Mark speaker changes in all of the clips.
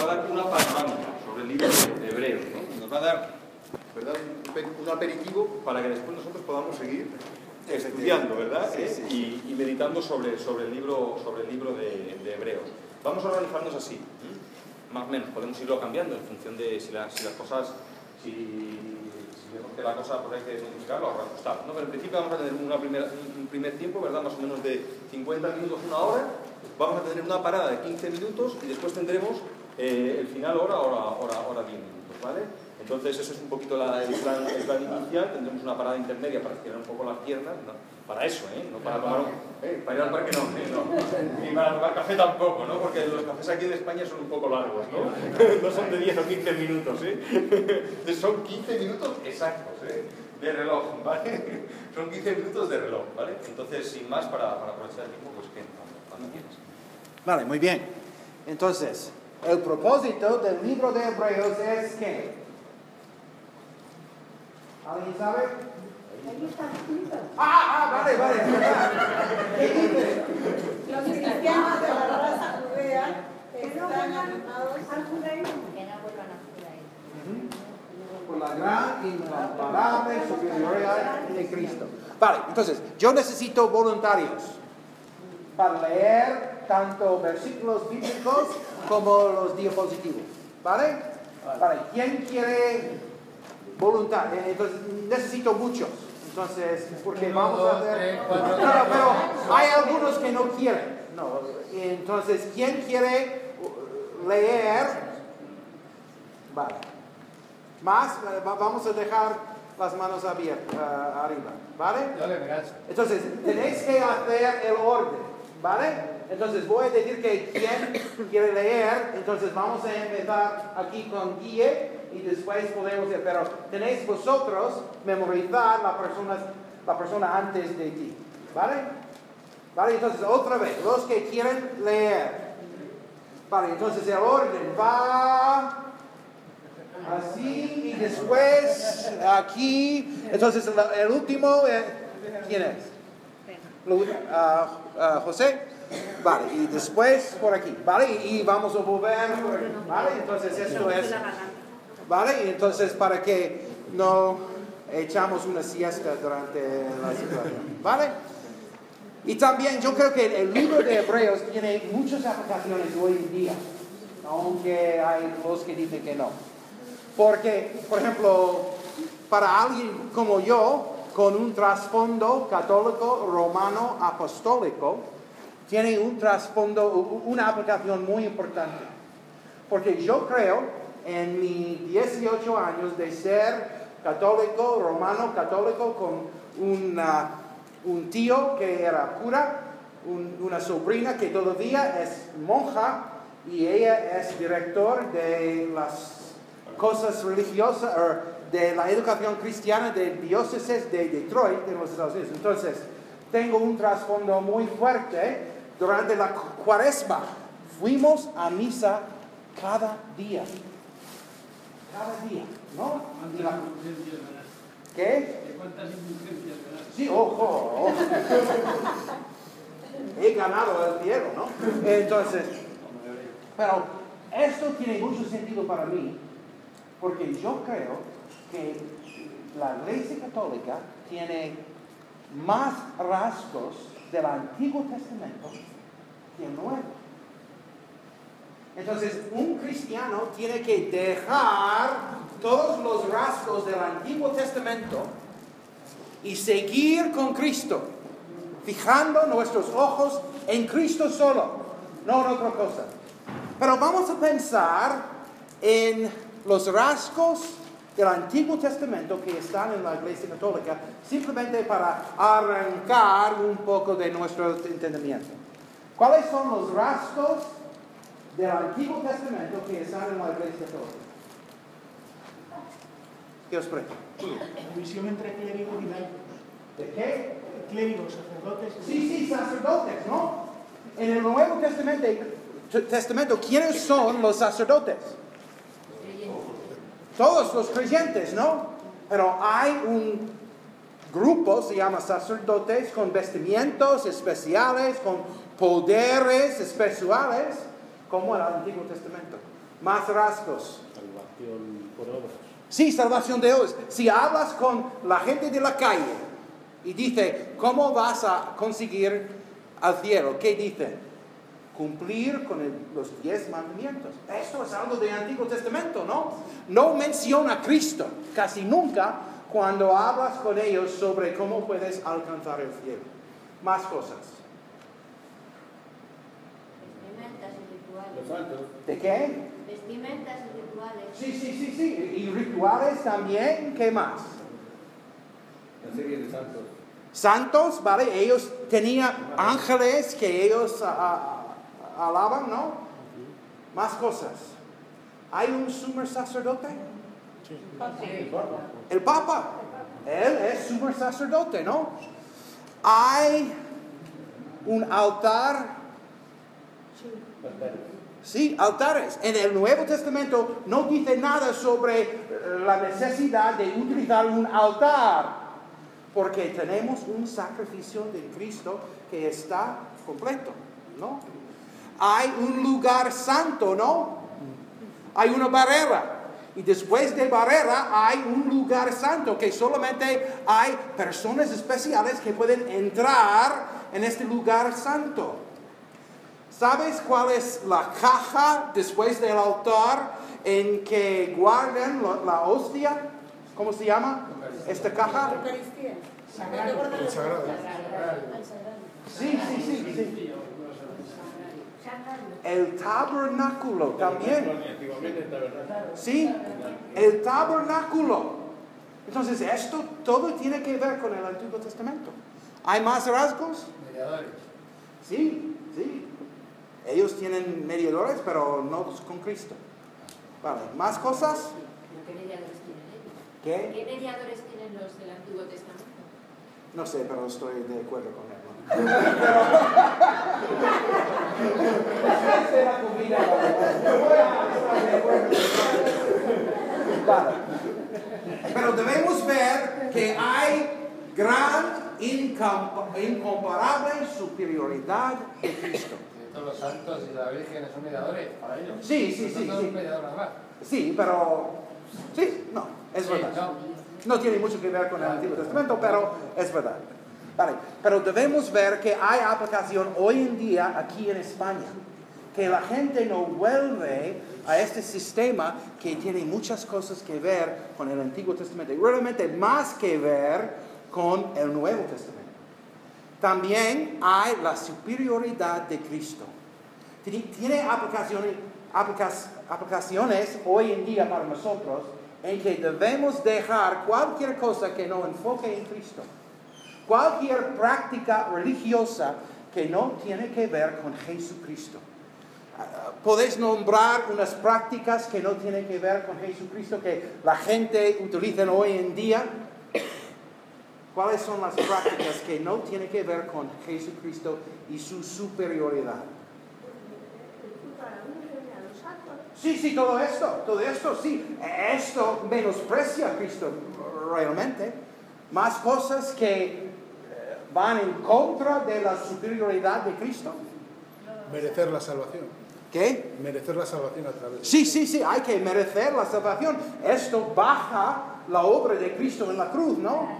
Speaker 1: a dar una panorámica sobre el libro de Hebreos, ¿no? Nos va a dar, ¿verdad?, un aperitivo para que después nosotros podamos seguir estudiando, ¿verdad? Sí. Y meditando sobre el libro de Hebreos. Vamos a organizarnos así, más o menos, podemos irlo cambiando en función de si las cosas, si vemos que la cosa pues hay que modificarlo o reajustarlo, ¿no? Pero en principio vamos a tener un primer tiempo, ¿verdad?, más o menos de 50 minutos, una hora. Vamos a tener una parada de 15 minutos y después tendremos el final hora 10 minutos, ¿vale? Entonces ese es un poquito el plan inicial. Tendremos una parada intermedia para estirar un poco las piernas, ¿no? Para eso, no para tomar para ir al parque, no. Ni para tomar café tampoco, ¿no? Porque los cafés aquí en España son un poco largos, ¿no? No son de 10 o 15 minutos, Entonces son 15 minutos exactos, de reloj, ¿vale? Son 15 minutos de reloj, ¿vale? Entonces, sin más, para aprovechar el tiempo, pues cuando quieras.
Speaker 2: Vale, muy bien. Entonces, el propósito del libro de Hebreos es que... ¿Alguien sabe? Vale, es verdad. ¿Qué dice?
Speaker 3: Los cristianos de la raza judea están animados
Speaker 4: al judaísmo. Que no vuelvan al judaísmo.
Speaker 2: Por la gran incomparable superioridad de Cristo. Vale, entonces, yo necesito voluntarios para leer tanto versículos bíblicos como los diapositivos. ¿Vale? Vale, ¿quién quiere voluntarios? Entonces, necesito muchos. Entonces, porque vamos a hacer... pero hay algunos que no quieren. No. Entonces, ¿quién quiere leer? Vale. Más, vamos a dejar las manos abiertas arriba. ¿Vale? Entonces, tenéis que hacer el orden. ¿Vale? Entonces, voy a decir que quién quiere leer. Entonces, vamos a empezar aquí con Guille. Y después podemos ir, pero tenéis vosotros memorizar la persona antes de ti, ¿vale? Vale, entonces otra vez, los que quieren leer, vale, entonces el orden va así y después aquí, entonces el último, ¿quién es? José, vale, y después por aquí, vale, y vamos a volver por aquí, vale, entonces esto es... ¿Vale? Y entonces para que no echamos una siesta durante la situación. ¿Vale? Y también yo creo que el libro de Hebreos tiene muchas aplicaciones hoy en día, aunque hay los que dicen que no. Porque, por ejemplo, para alguien como yo, con un trasfondo católico, romano, apostólico, tiene un trasfondo, una aplicación muy importante. Porque yo creo, en mis 18 años de ser católico, romano católico, con un tío que era cura, una sobrina que todavía es monja y ella es director de las cosas religiosas, de la educación cristiana de diócesis de Detroit, en los Estados Unidos. Entonces, tengo un trasfondo muy fuerte. Durante la Cuaresma, fuimos a misa cada día. Cada día, ¿no? ¿Qué?
Speaker 5: ¿Cuántas indulgencias ganaste?
Speaker 2: Sí, ojo. He ganado el cielo, ¿no? Entonces, pero esto tiene mucho sentido para mí, porque yo creo que la Iglesia Católica tiene más rasgos del Antiguo Testamento que el Nuevo. Entonces, un cristiano tiene que dejar todos los rasgos del Antiguo Testamento y seguir con Cristo, fijando nuestros ojos en Cristo solo, no en otra cosa. Pero vamos a pensar en los rasgos del Antiguo Testamento que están en la Iglesia Católica, simplemente para arrancar un poco de nuestro entendimiento. ¿Cuáles son los rasgos del Antiguo Testamento que están en la Iglesia Católica? ¿Qué os parece?
Speaker 5: La división entre clérigos y laicos.
Speaker 2: ¿De qué?
Speaker 5: Clérigos, sacerdotes.
Speaker 2: Sí, sacerdotes, ¿no? En el Nuevo Testamento, ¿quiénes son los sacerdotes? Todos los creyentes, ¿no? Pero hay un grupo, se llama sacerdotes, con vestimientos especiales, con poderes especiales, como en el Antiguo Testamento. Más rasgos.
Speaker 6: Salvación por obras.
Speaker 2: Sí, salvación de obras. Si hablas con la gente de la calle y dice, ¿cómo vas a conseguir al cielo? ¿Qué dice? Cumplir con los 10 mandamientos. Esto es algo del Antiguo Testamento, ¿no? No menciona a Cristo casi nunca cuando hablas con ellos sobre cómo puedes alcanzar el cielo. Más cosas.
Speaker 4: Vestimentas y rituales.
Speaker 6: Los santos.
Speaker 2: ¿De qué?
Speaker 4: Vestimentas y rituales.
Speaker 2: Sí. Y rituales también. ¿Qué más?
Speaker 6: La serie de santos.
Speaker 2: Santos, ¿vale? Ellos tenían ángeles que ellos alaban, ¿no? Más cosas. ¿Hay un sumo sacerdote?
Speaker 6: Sí.
Speaker 2: El Papa. Él es sumo sacerdote, ¿no? Hay un altar. Sí, altares. En el Nuevo Testamento no dice nada sobre la necesidad de utilizar un altar, porque tenemos un sacrificio de Cristo que está completo, ¿no? Hay un lugar santo, ¿no? Hay una barrera. Y después de barrera hay un lugar santo que solamente hay personas especiales que pueden entrar en este lugar santo. ¿Sabes cuál es la caja después del altar en que guardan la hostia? ¿Cómo se llama esta caja?
Speaker 3: Eucaristía.
Speaker 7: El sagrado.
Speaker 2: Sí. El tabernáculo también.
Speaker 6: Antiguamente el tabernáculo.
Speaker 2: Sí, el tabernáculo. Entonces, esto todo tiene que ver con el Antiguo Testamento. ¿Hay más rasgos?
Speaker 7: Mediadores.
Speaker 2: Sí. Ellos tienen mediadores, pero no con Cristo. Vale, ¿más cosas?
Speaker 8: ¿Qué mediadores tienen ellos?
Speaker 2: ¿Qué?
Speaker 8: ¿Qué mediadores tienen los del Antiguo Testamento?
Speaker 2: No sé, pero estoy de acuerdo con él. Vale. Pero debemos ver que hay gran incomparable superioridad de Cristo.
Speaker 7: Todos los santos y la Virgen son mediadores para ellos.
Speaker 2: Sí.
Speaker 7: Son un mediador nada más.
Speaker 2: Sí, pero... Sí, no, es verdad. No tiene mucho que ver con el Antiguo Testamento, pero es verdad. Vale, pero debemos ver que hay aplicación hoy en día aquí en España. Que la gente no vuelve a este sistema que tiene muchas cosas que ver con el Antiguo Testamento. Y realmente más que ver con el Nuevo Testamento. También hay la superioridad de Cristo. Tiene aplicaciones hoy en día para nosotros en que debemos dejar cualquier cosa que no enfoque en Cristo. Cualquier práctica religiosa que no tiene que ver con Jesucristo. Podéis nombrar unas prácticas que no tienen que ver con Jesucristo que la gente utiliza hoy en día. ¿Cuáles son las prácticas que no tienen que ver con Jesucristo y su superioridad? Sí, todo esto, sí. Esto menosprecia a Cristo realmente. Más cosas que van en contra de la superioridad de Cristo.
Speaker 7: Merecer la salvación.
Speaker 2: ¿Qué?
Speaker 7: Merecer la salvación a través de...
Speaker 2: Sí, hay que merecer la salvación. Esto baja la obra de Cristo en la cruz, ¿no?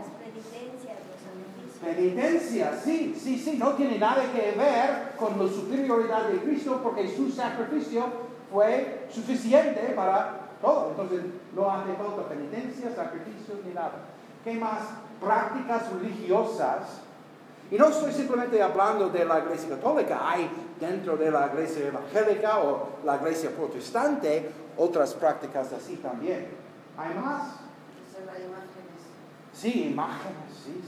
Speaker 2: Penitencia, sí, no tiene nada que ver con la superioridad de Cristo porque su sacrificio fue suficiente para todo. Entonces no hace falta penitencia, sacrificios ni nada. ¿Qué más? Prácticas religiosas. Y no estoy simplemente hablando de la Iglesia Católica, hay dentro de la Iglesia Evangélica o la Iglesia Protestante otras prácticas así también. ¿Hay más? Sí, imágenes, sí.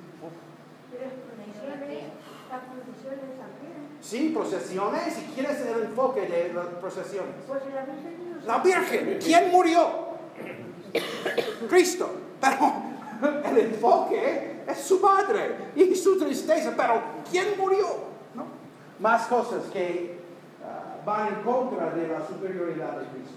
Speaker 2: Sí, procesiones. ¿Y quién es el enfoque de las procesiones? La Virgen. ¿Quién murió? Cristo. Pero el enfoque es su madre y su tristeza. Pero ¿quién murió? ¿No? Más cosas que van en contra de la superioridad de Cristo.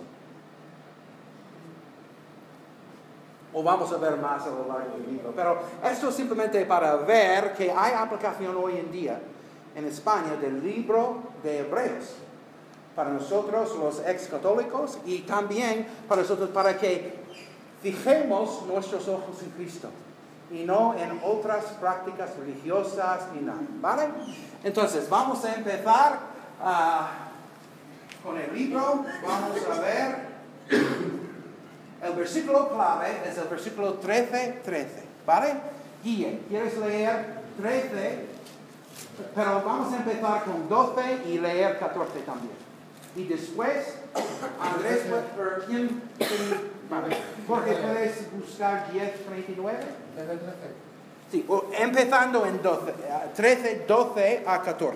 Speaker 2: O vamos a ver más a lo largo del libro. Pero esto es simplemente para ver que hay aplicación hoy en día en España del libro de Hebreos. para nosotros los ex-católicos y también para nosotros para que fijemos nuestros ojos en Cristo y no en otras prácticas religiosas ni nada, ¿vale? Entonces, vamos a empezar con el libro. Vamos a ver, el versículo clave es el versículo 13, ¿vale? Guille, ¿quieres leer 13? Pero vamos a empezar con 12 y leer 14 también. Y después, Andrés, ¿quién? Vale. Jorge, ¿puedes buscar 10:39? Sí, empezando en 12 a 14.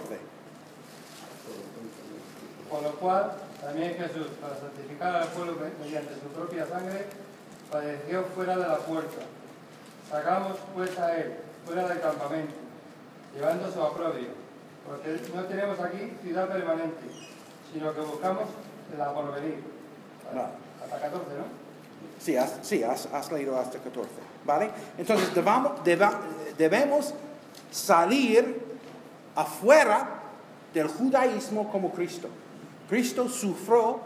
Speaker 9: Por lo cual, también Jesús, para santificar al pueblo mediante su propia sangre, padeció fuera de la puerta. Sacamos pues a él, fuera del campamento, llevando su oprobio, porque no tenemos aquí ciudad permanente, sino que buscamos la porvenir. Hasta 14, ¿no?
Speaker 2: Sí, has leído hasta 14, ¿vale? Entonces debemos salir afuera del judaísmo como Cristo. Cristo sufrió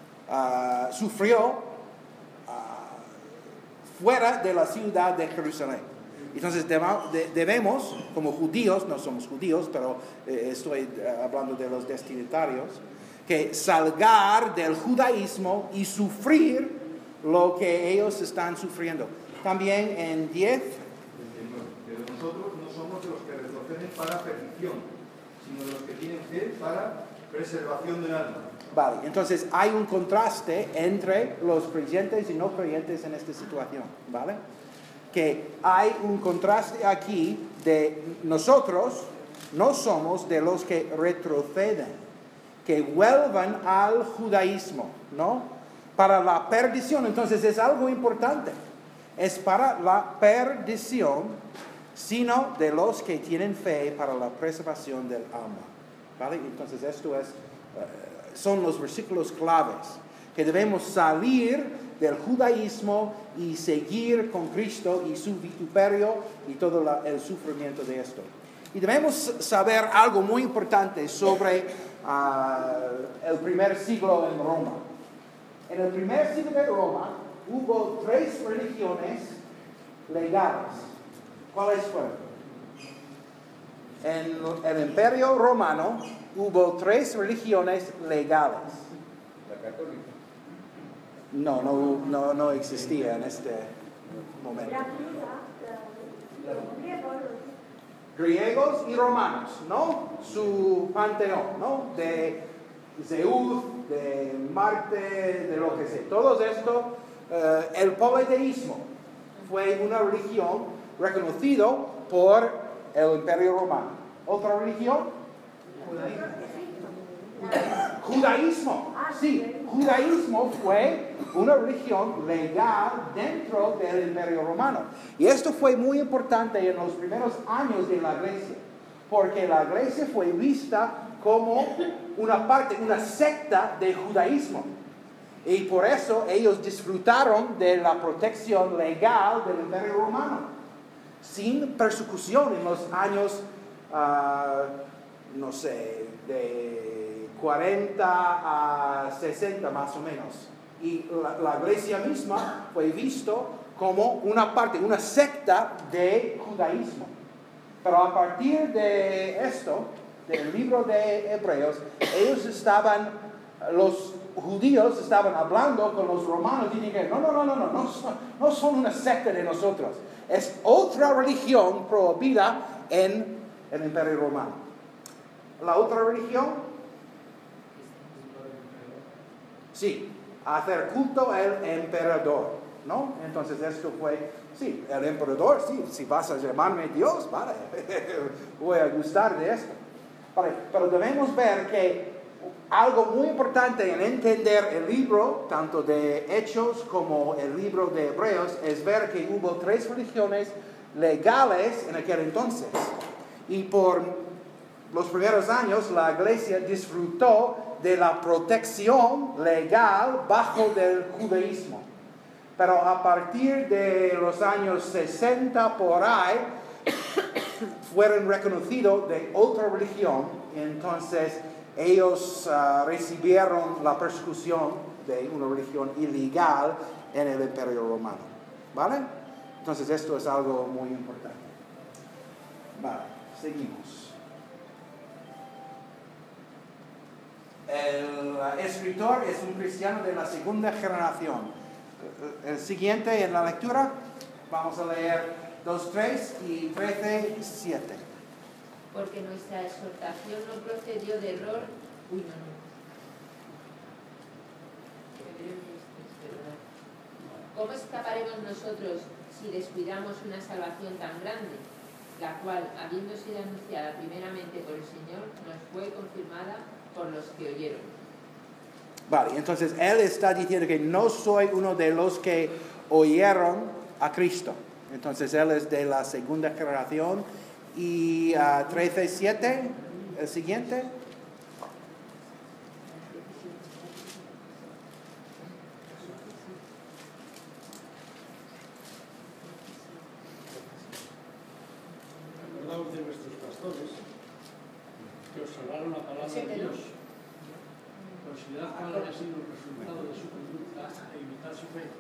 Speaker 2: fuera de la ciudad de Jerusalén. Entonces debemos, como judíos, no somos judíos, pero estoy hablando de los destinatarios, que salgar del judaísmo y sufrir lo que ellos están sufriendo. También en 10.
Speaker 1: Pero nosotros no somos de los que retroceden para perdición, sino de los que tienen fe para preservación del alma.
Speaker 2: Vale, entonces hay un contraste entre los creyentes y no creyentes en esta situación, ¿vale? Que hay un contraste aquí de nosotros no somos de los que retroceden, que vuelvan al judaísmo, ¿no? Para la perdición. Entonces es algo importante. Es para la perdición, sino de los que tienen fe para la preservación del alma, ¿vale? Entonces esto son los versículos claves, que debemos salir del judaísmo y seguir con Cristo y su vituperio y todo el sufrimiento de esto. Y debemos saber algo muy importante sobre el primer siglo en Roma. En el primer siglo de Roma hubo 3 religiones legales. ¿Cuáles fueron? En el Imperio Romano hubo 3 religiones legales.
Speaker 6: La católica.
Speaker 2: No existía en este momento. Griegos y romanos, ¿no? Su panteón, ¿no? De Zeus, de Marte, de lo que sea. Todo esto, el politeísmo fue una religión reconocido por el Imperio Romano. ¿Otra religión? Judaísmo. Sí, judaísmo fue una religión legal dentro del Imperio Romano. Y esto fue muy importante en los primeros años de la Iglesia, porque la Iglesia fue vista como una secta de judaísmo. Y por eso ellos disfrutaron de la protección legal del Imperio Romano, sin persecución en los años, de 40 a 60 más o menos. Y la iglesia misma fue visto como una secta de judaísmo. Pero a partir de esto, del libro de Hebreos, los judíos estaban hablando con los romanos y dijeron, no son una secta de nosotros. Es otra religión prohibida en el Imperio Romano. La otra religión, sí, hacer culto al emperador, ¿no? Entonces esto fue, sí, el emperador, sí, si vas a llamarme Dios, vale, voy a gustar de esto. Vale, pero debemos ver que algo muy importante en entender el libro, tanto de Hechos como el libro de Hebreos, es ver que hubo 3 religiones legales en aquel entonces. Y por los primeros años la iglesia disfrutó de la protección legal bajo del judaísmo. Pero a partir de los años 60 por ahí, fueron reconocidos de otra religión. Entonces ellos recibieron la persecución de una religión ilegal en el Imperio Romano. ¿Vale? Entonces esto es algo muy importante. Vale, seguimos. El escritor es un cristiano de la segunda generación. El siguiente en la lectura, vamos a leer 2:3 y 13:7.
Speaker 8: Porque nuestra exhortación no procedió de error. Uy, no. ¿Cómo escaparemos nosotros si descuidamos una salvación tan grande, la cual, habiendo sido anunciada primeramente por el Señor, nos fue confirmada por los que oyeron?
Speaker 2: Vale, entonces él está diciendo que no soy uno de los que oyeron a Cristo. Entonces él es de la segunda generación. Y 13:7, el siguiente.
Speaker 5: Acordaos de vuestros pastores que os hablaron la palabra de Dios. Considerad cuál haya sido el resultado de su conducta e imitad su fe.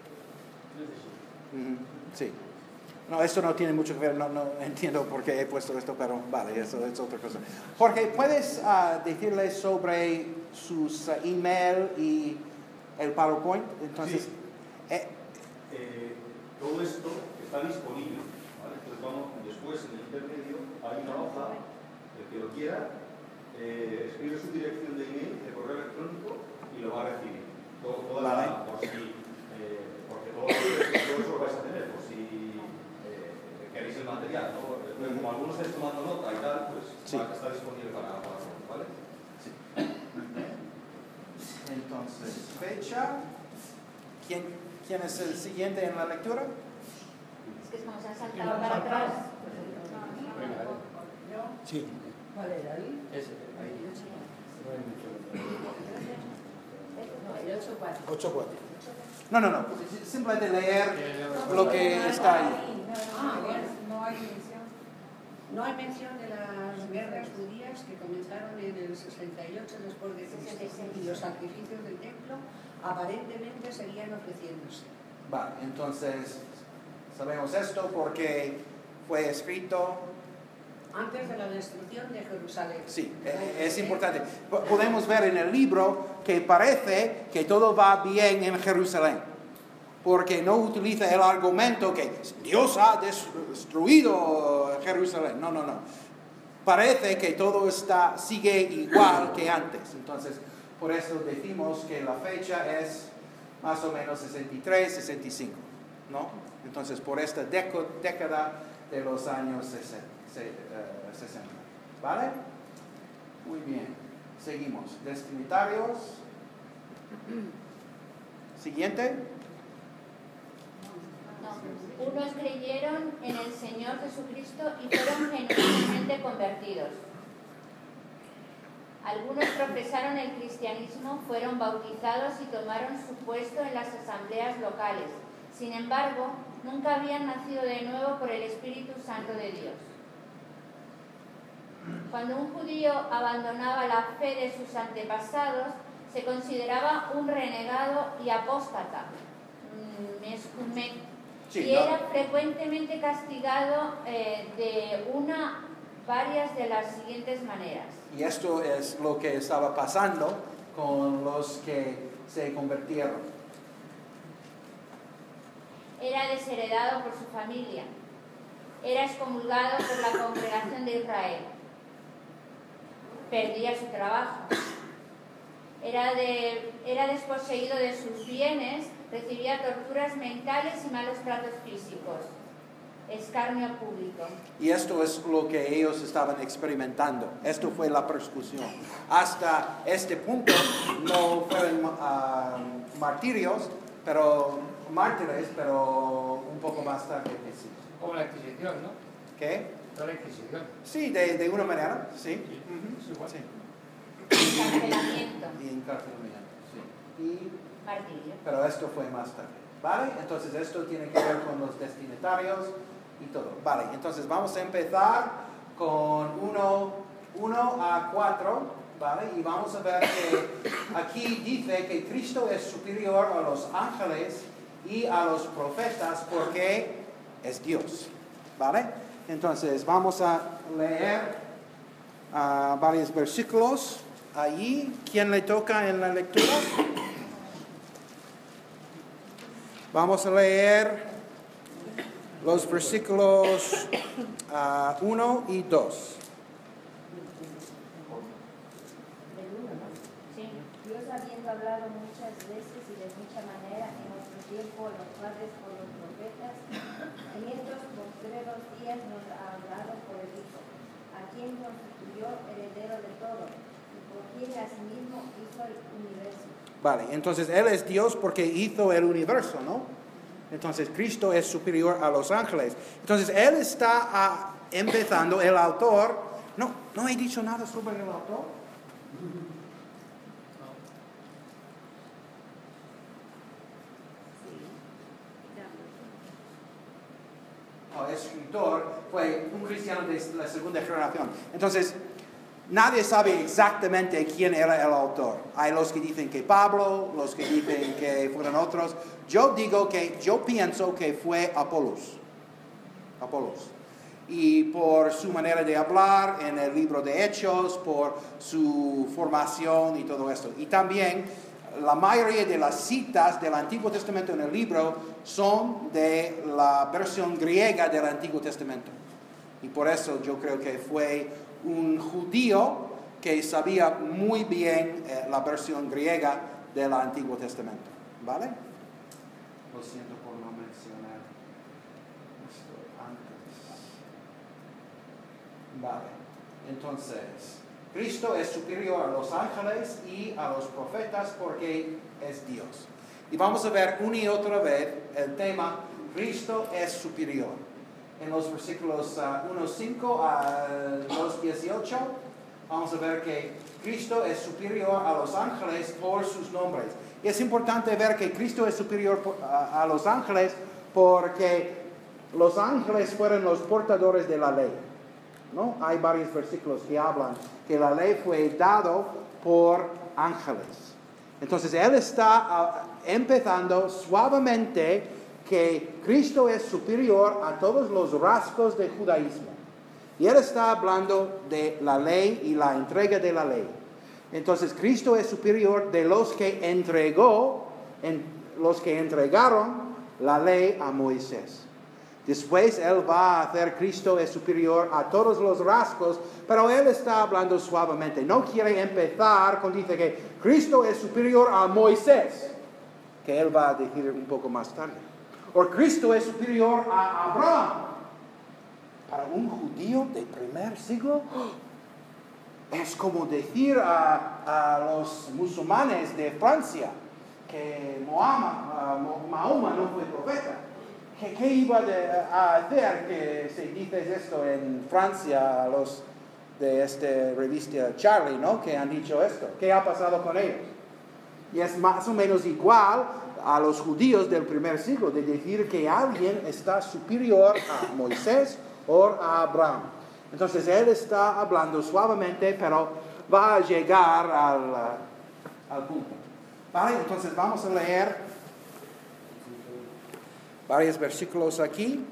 Speaker 2: Sí. No, esto no tiene mucho que ver, no entiendo por qué he puesto esto, pero vale, eso es otra cosa. Jorge, ¿puedes decirles sobre sus email y el PowerPoint? Entonces,
Speaker 1: sí. Todo esto está disponible, ¿vale? Entonces vamos, después en el intermedio hay una hoja, el que lo quiera, escribe su dirección de email, de correo electrónico y lo va a recibir. Porque todo eso lo vais a tener, por si queréis el material, ¿no? Como algunos estáis tomando nota y tal, pues sí, está disponible para todos, ¿vale?
Speaker 2: Sí. Entonces, fecha. ¿Quién es el siguiente en la lectura?
Speaker 4: Es que es como se han saltado para atrás.
Speaker 7: Sí.
Speaker 5: ¿Cuál era ahí?
Speaker 9: Ese, ahí.
Speaker 8: No, el 8.4.
Speaker 7: 8:4.
Speaker 2: No. Simplemente leer lo que está ahí.
Speaker 10: No hay mención de las guerras judías que comenzaron en el 68 después de Cristo y los sacrificios del templo aparentemente seguían ofreciéndose.
Speaker 2: Vale, entonces sabemos esto porque fue escrito
Speaker 10: antes de la destrucción de Jerusalén.
Speaker 2: Sí, es importante. Podemos ver en el libro que parece que todo va bien en Jerusalén, porque no utiliza el argumento que Dios ha destruido Jerusalén. No. Parece que todo sigue igual que antes. Entonces, por eso decimos que la fecha es más o menos 63, 65, ¿no? Entonces, por esta década de los años 60. ¿Vale? Muy bien. Seguimos. Destinatarios. Siguiente.
Speaker 4: No. Unos creyeron en el Señor Jesucristo y fueron genuinamente convertidos. Algunos profesaron el cristianismo, fueron bautizados y tomaron su puesto en las asambleas locales. Sin embargo, nunca habían nacido de nuevo por el Espíritu Santo de Dios. Cuando un judío abandonaba la fe de sus antepasados, se consideraba un renegado y apóstata, y era frecuentemente castigado varias de las siguientes maneras.
Speaker 2: Y esto es lo que estaba pasando con los que se convirtieron.
Speaker 4: Era desheredado por su familia. Era excomulgado por la congregación de Israel. Perdía su trabajo. Era desposeído de sus bienes, recibía torturas mentales y malos tratos físicos. Escarnio público.
Speaker 2: Y esto es lo que ellos estaban experimentando. Esto fue la persecución. Hasta este punto no fueron mártires, pero un poco más tarde que sí.
Speaker 9: Como la Inquisición, ¿no?
Speaker 2: ¿Qué?
Speaker 9: Toda la Inquisición.
Speaker 2: Sí, de una manera, sí.
Speaker 9: Sí, igual.
Speaker 2: Sí.
Speaker 4: Encarcelamiento.
Speaker 2: Y encarcelamiento, sí. Y
Speaker 4: martirio.
Speaker 2: Pero esto fue más tarde, ¿vale? Entonces esto tiene que ver con los destinatarios y todo. Vale, entonces vamos a empezar con 1 a 4 ¿vale? Y vamos a ver que aquí dice que Cristo es superior a los ángeles y a los profetas porque es Dios, ¿vale? Entonces vamos a leer varios versículos allí. ¿Quién le toca en la lectura? Vamos a leer los versículos 1 y 2.
Speaker 11: Dios habiendo hablado muchas veces y de mucha manera en nuestro tiempo a los padres por los profetas, en estos postreros días nos ha hablado por el Hijo, a quien constituyó heredero de todo, y por quien asimismo hizo el universo.
Speaker 2: Vale, entonces Él es Dios porque hizo el universo, ¿no? Entonces Cristo es superior a los ángeles. Entonces Él está empezando, el autor. No he dicho nada sobre el autor. El escritor fue un cristiano de la segunda generación. Entonces, nadie sabe exactamente quién era el autor. Hay los que dicen que Pablo, los que dicen que fueron otros. Yo pienso que fue Apolos. Y por su manera de hablar en el libro de Hechos, por su formación y todo esto. Y también la mayoría de las citas del Antiguo Testamento en el libro son de la versión griega del Antiguo Testamento. Y por eso yo creo que fue un judío que sabía muy bien la versión griega del Antiguo Testamento. ¿Vale? Lo siento por no mencionar esto antes. Vale. Entonces, Cristo es superior a los ángeles y a los profetas porque es Dios. Y vamos a ver una y otra vez el tema Cristo es superior. En los versículos 1:5 a 2:18 vamos a ver que Cristo es superior a los ángeles por sus nombres. Y es importante ver que Cristo es superior a los ángeles porque los ángeles fueron los portadores de la ley, ¿no? Hay varios versículos que hablan que la ley fue dado por ángeles. Entonces Él está empezando suavemente que Cristo es superior a todos los rasgos del judaísmo. Y Él está hablando de la ley y la entrega de la ley. Entonces Cristo es superior de los que entregaron la ley a Moisés. Después Él va a hacer Cristo es superior a todos los rasgos, pero Él está hablando suavemente. No quiere empezar con dice que Cristo es superior a Moisés, que Él va a decir un poco más tarde. O Cristo es superior a Abraham. Para un judío del primer siglo, es como decir a los musulmanes de Francia que Mahoma no fue profeta. ¿Qué iba a hacer que se dice esto en Francia a los de esta revista Charlie, ¿no? Que han dicho esto? ¿Qué ha pasado con ellos? Y es más o menos igual a los judíos del primer siglo de decir que alguien está superior a Moisés o a Abraham. Entonces Él está hablando suavemente, pero va a llegar al punto. ¿Vale? Entonces vamos a leer varios versículos aquí.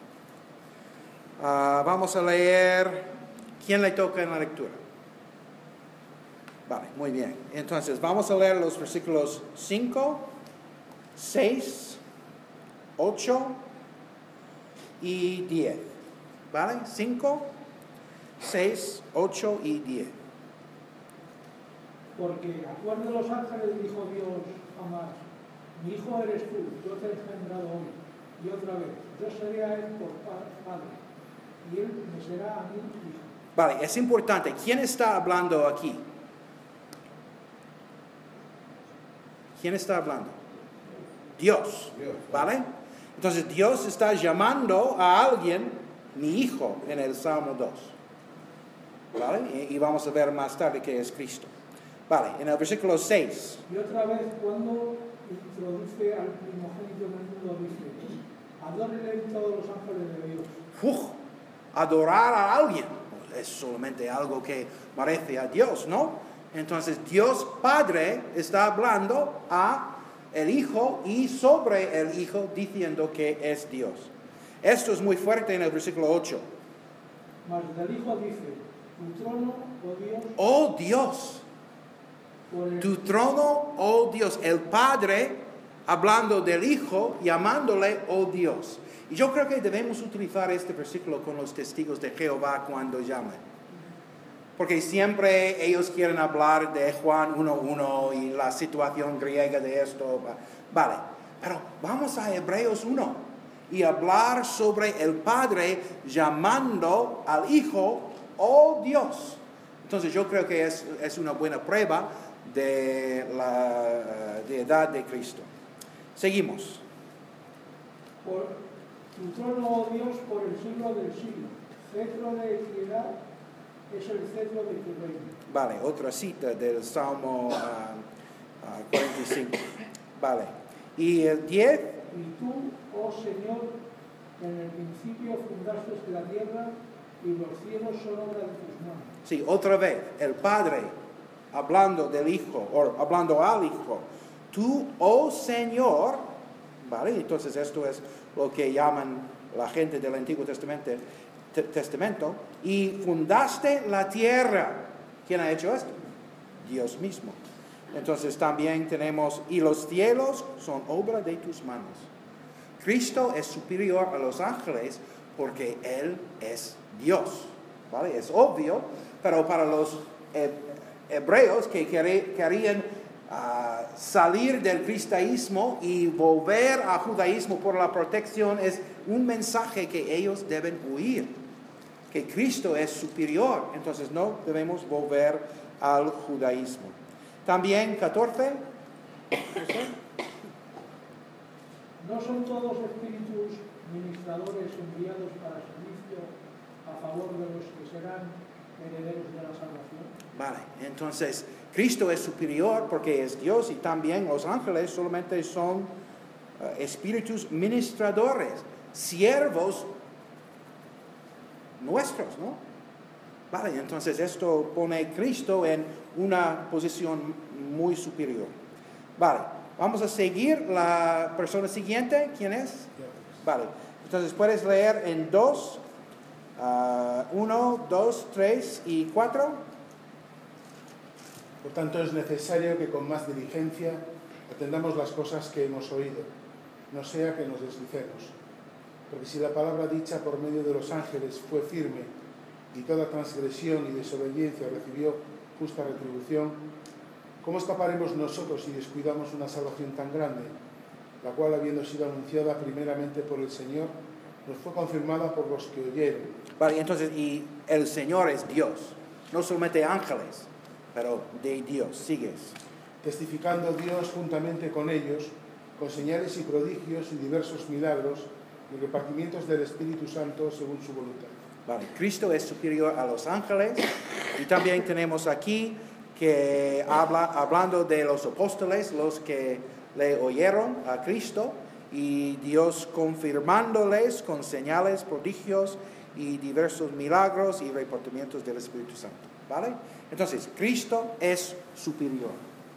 Speaker 2: Vamos a leer. ¿Quién le toca en la lectura? Vale, muy bien. Entonces vamos a leer los versículos 5, 6, 8 y 10. ¿Vale? 5, 6, 8 y 10.
Speaker 5: Porque a cuál de los ángeles dijo Dios jamás: mi hijo eres tú, yo te he engendrado hoy. Y otra vez, yo seré a él por padre, y él me será a mí hijo.
Speaker 2: Vale, es importante. ¿Quién está hablando aquí? ¿Quién está hablando? Dios. ¿Vale? Entonces Dios está llamando a alguien mi hijo en el Salmo 2. ¿Vale? Y vamos a ver más tarde que es Cristo. Vale, en el versículo 6.
Speaker 5: Y otra vez, cuando introduce al primogénito en el mundo, dice: adórenle todos los ángeles de Dios.
Speaker 2: Adorar a alguien es solamente algo que merece a Dios, ¿no? Entonces Dios Padre está hablando a el Hijo y sobre el Hijo diciendo que es Dios. Esto es muy fuerte en el versículo 8.
Speaker 5: Mas del Hijo dice, tu trono, oh Dios.
Speaker 2: Oh Dios. Tu trono, oh Dios. El Padre hablando del Hijo, llamándole oh Dios. Y yo creo que debemos utilizar este versículo con los testigos de Jehová cuando llaman. Porque siempre ellos quieren hablar de Juan 1:1 y la situación griega de esto. Vale, pero vamos a Hebreos 1 y hablar sobre el Padre llamando al Hijo, oh Dios. Entonces yo creo que es una buena prueba de la deidad de Cristo. Seguimos.
Speaker 5: Por tu trono, oh Dios, por el siglo del siglo. Cetro de equidad es el cetro de tu reino.
Speaker 2: Vale, otra cita del Salmo 45. Vale. Y el 10.
Speaker 5: Y tú, oh Señor, en el principio fundaste la tierra y los cielos son obra de tus manos.
Speaker 2: Sí, otra vez, el Padre hablando del Hijo, o hablando al Hijo. Tú, oh Señor, ¿vale? Entonces esto es lo que llaman la gente del Antiguo Testamento, y fundaste la tierra. ¿Quién ha hecho esto? Dios mismo. Entonces también tenemos, y los cielos son obra de tus manos. Cristo es superior a los ángeles porque Él es Dios, ¿vale? Es obvio, pero para los hebreos que querían salir del cristianismo y volver al judaísmo por la protección, es un mensaje que ellos deben oír, que Cristo es superior, entonces no debemos volver al judaísmo. También 14.
Speaker 5: ¿No son todos espíritus ministradores enviados para servicio a favor de los que serán herederos de la salvación?
Speaker 2: Vale, entonces Cristo es superior porque es Dios, y también los ángeles solamente son espíritus ministradores, siervos nuestros, ¿no? Vale, entonces esto pone a Cristo en una posición muy superior. Vale, vamos a seguir la persona siguiente. ¿Quién es? Vale, entonces puedes leer en 2, 1, 2, 3 y 4.
Speaker 7: Por tanto, es necesario que con más diligencia atendamos las cosas que hemos oído, no sea que nos deslicemos. Porque si la palabra dicha por medio de los ángeles fue firme y toda transgresión y desobediencia recibió justa retribución, ¿cómo escaparemos nosotros si descuidamos una salvación tan grande, la cual, habiendo sido anunciada primeramente por el Señor, nos fue confirmada por los que oyeron?
Speaker 2: Vale, entonces, y el Señor es Dios, no solamente ángeles, pero de Dios. Sigues.
Speaker 7: Testificando Dios juntamente con ellos, con señales y prodigios y diversos milagros y repartimientos del Espíritu Santo según su voluntad.
Speaker 2: Vale, Cristo es superior a los ángeles, y también tenemos aquí que hablando de los apóstoles, los que le oyeron a Cristo, y Dios confirmándoles con señales, prodigios y diversos milagros y repartimientos del Espíritu Santo. ¿Vale? Entonces, Cristo es superior.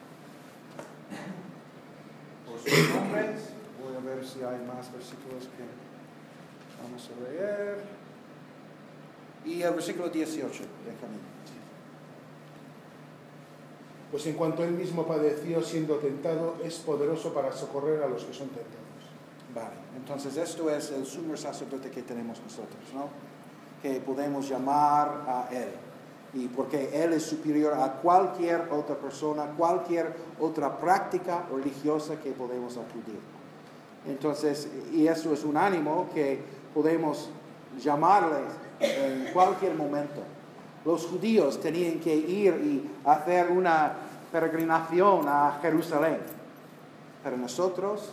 Speaker 2: Por sus nombres, voy a ver si hay más versículos que vamos a leer. Y el versículo 18, déjame.
Speaker 7: Pues en cuanto él mismo padeció siendo tentado, es poderoso para socorrer a los que son tentados.
Speaker 2: Vale, entonces esto es el sumo sacerdote que tenemos nosotros, ¿no? Que podemos llamar a Él. Y porque Él es superior a cualquier otra persona, cualquier otra práctica religiosa que podemos acudir. Entonces, y eso es un ánimo que podemos llamarles en cualquier momento. Los judíos tenían que ir y hacer una peregrinación a Jerusalén. Pero nosotros,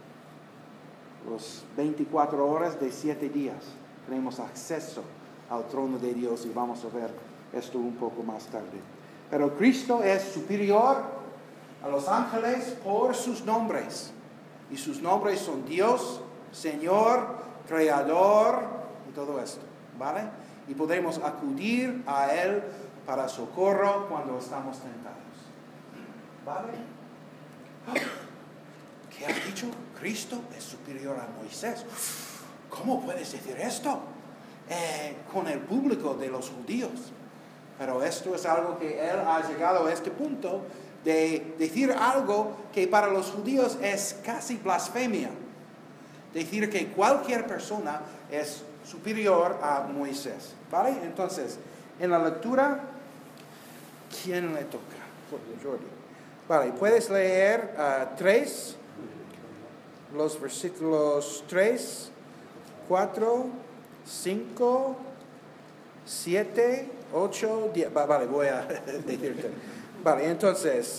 Speaker 2: los 24 horas de 7 días, tenemos acceso al trono de Dios, y vamos a ver esto un poco más tarde. Pero Cristo es superior a los ángeles por sus nombres. Y sus nombres son Dios, Señor, Creador y todo esto. ¿Vale? Y podemos acudir a Él para socorro cuando estamos tentados. ¿Vale? ¿Qué has dicho? Cristo es superior a Moisés. ¿Cómo puedes decir esto? Con el público de los judíos. Pero esto es algo que él ha llegado a este punto de decir algo que para los judíos es casi blasfemia. Decir que cualquier persona es superior a Moisés. ¿Vale? Entonces, en la lectura, ¿quién le toca? Jordi. Vale, puedes leer 3, los versículos 3, 4, 5, 7, 8, 10. Vale, voy a decirte. Vale, entonces,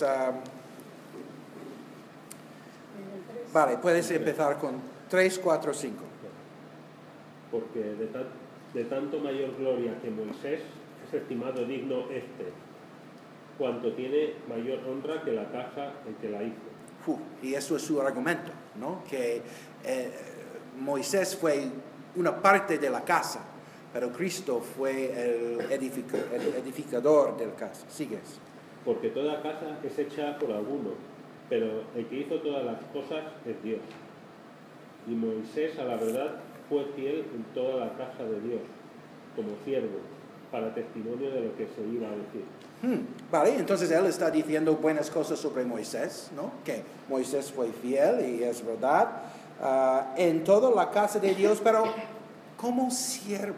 Speaker 2: vale, puedes empezar con 3, 4, 5.
Speaker 12: Porque de tanto mayor gloria que Moisés es estimado digno cuanto tiene mayor honra que la casa en que la hizo.
Speaker 2: Y eso es su argumento, ¿no? Que Moisés fue una parte de la casa, pero Cristo fue el edificador de la casa. Sigues.
Speaker 12: Porque toda casa es hecha por alguno, pero el que hizo todas las cosas es Dios. Y Moisés, a la verdad, fue fiel en toda la casa de Dios, como siervo, para testimonio de lo que se iba a decir.
Speaker 2: Vale, entonces él está diciendo buenas cosas sobre Moisés, ¿no? Que Moisés fue fiel y es verdad en toda la casa de Dios, pero como siervo.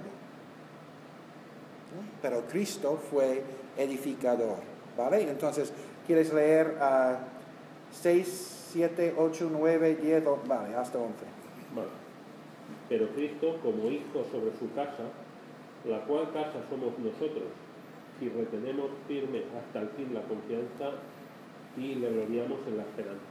Speaker 2: ¿No? Pero Cristo fue edificador, ¿vale? Entonces, ¿quieres leer 6, 7, 8, 9, 10, vale, hasta 11?
Speaker 12: Vale. Pero Cristo, como hijo sobre su casa, la cual casa somos nosotros, si retenemos firme hasta el fin la confianza y le gloriamos en la esperanza.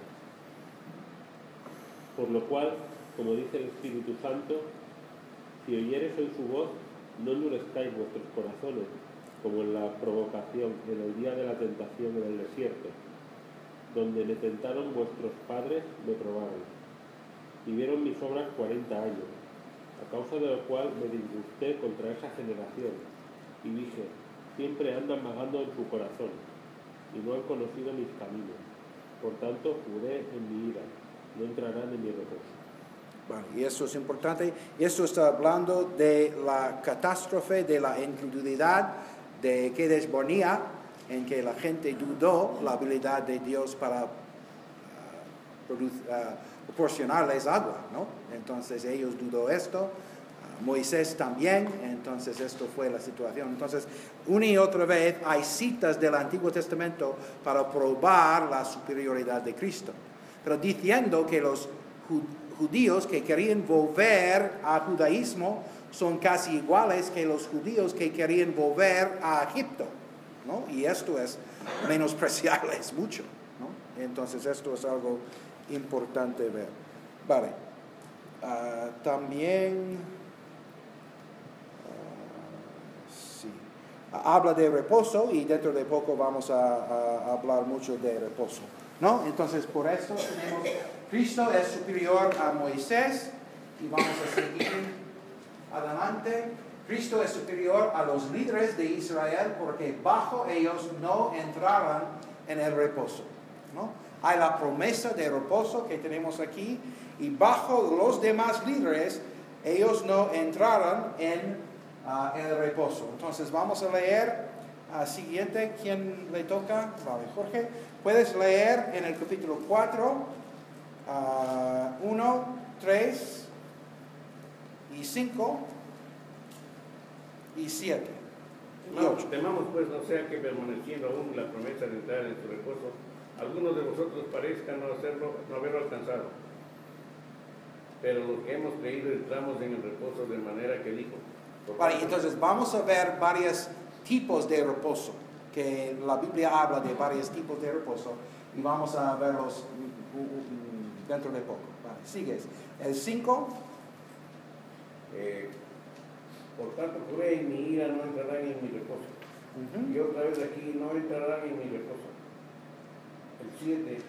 Speaker 12: Por lo cual, como dice el Espíritu Santo, si oyereis hoy su voz, no endurezcáis vuestros corazones, como en la provocación, en el día de la tentación en el desierto, donde me tentaron vuestros padres, me probaron, y vieron mis obras 40 años, a causa de lo cual me disgusté contra esa generación, y dije, siempre andan vagando en su corazón, y no han conocido mis caminos. Por tanto, juré en mi ira, no entrarán en mi reposo.
Speaker 2: Vale, y eso es importante. Y eso está hablando de la catástrofe, de la incredulidad, de que desbonía, en que la gente dudó la habilidad de Dios para proporcionarles agua, ¿no? Entonces ellos dudó esto. Moisés también, entonces esto fue la situación. Entonces, una y otra vez hay citas del Antiguo Testamento para probar la superioridad de Cristo, pero diciendo que los judíos que querían volver al judaísmo son casi iguales que los judíos que querían volver a Egipto, ¿no? Y esto es menospreciarles mucho, ¿no? Entonces esto es algo importante ver. Vale, también... habla de reposo y dentro de poco vamos a hablar mucho de reposo, ¿no? Entonces por eso tenemos Cristo es superior a Moisés y vamos a seguir adelante. Cristo es superior a los líderes de Israel porque bajo ellos no entrarán en el reposo, ¿no? Hay la promesa de reposo que tenemos aquí y bajo los demás líderes ellos no entrarán en el reposo. Entonces vamos a leer siguiente. ¿Quién le toca? Vale, Jorge. Puedes leer en el capítulo 4, 1, 3 y 5 y 7 y 8.
Speaker 13: Temamos pues no sea que permaneciendo aún la promesa de entrar en su reposo, algunos de vosotros parezcan no haberlo alcanzado. Pero los que hemos creído entramos en el reposo de manera que dijo.
Speaker 2: Vale, entonces vamos a ver varios tipos de reposo, que la Biblia habla de varios tipos de reposo y vamos a verlos dentro de poco. Vale, sigues. El 5.
Speaker 13: Por tanto, juré en mi ira no entrarán en mi reposo. Y otra vez aquí no entrarán en mi reposo. El 7.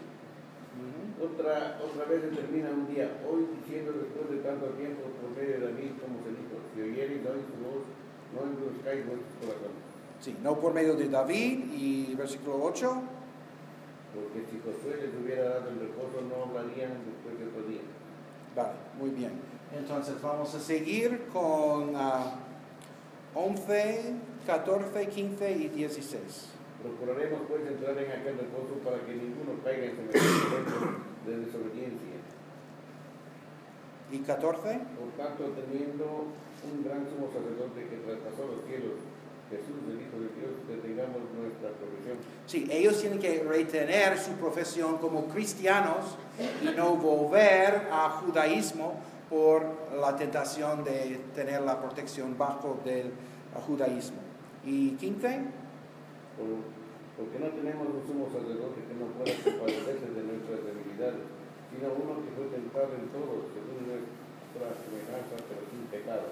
Speaker 13: Otra vez se termina un día, hoy diciendo después de tanto tiempo por medio de David como se dijo, si oyereis hoy su voz, no endurezcáis vuestros corazones.
Speaker 2: Sí, no por medio de David. Y versículo 8.
Speaker 13: Porque si Josué les hubiera dado el reposo, no hablarían después de otro día.
Speaker 2: Vale, muy bien. Entonces vamos a seguir con 11, 14, 15 y 16.
Speaker 13: Procuraremos pues entrar en aquel reposo para que ninguno caiga en semejante de desobediencia.
Speaker 2: ¿Y 14?
Speaker 13: Por tanto, teniendo un gran sumo sacerdote que traspasó los cielos, Jesús, el Hijo de Dios, detengamos nuestra profesión.
Speaker 2: Sí, ellos tienen que retener su profesión como cristianos y no volver a judaísmo por la tentación de tener la protección bajo del judaísmo. ¿Y 15?
Speaker 13: Porque no tenemos un sumo sacerdote que no pueda compadecerse de nuestras debilidades, sino uno que fue tentado en todo, según nuestra semejanza, pero sin pecado.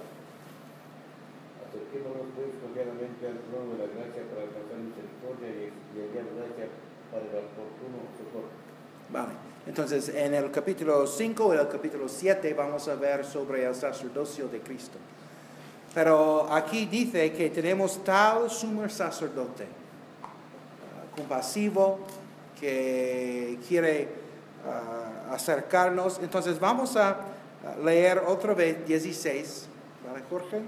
Speaker 13: Acerquémonos pues confiadamente al trono de la gracia para alcanzar misericordia y hallar gracia para el oportuno socorro.
Speaker 2: Vale, entonces en el capítulo 5 y el capítulo 7 vamos a ver sobre el sacerdocio de Cristo. Pero aquí dice que tenemos tal sumo sacerdote, compasivo, que quiere acercarnos. Entonces vamos a leer otra vez 16. ¿Vale, Jorge?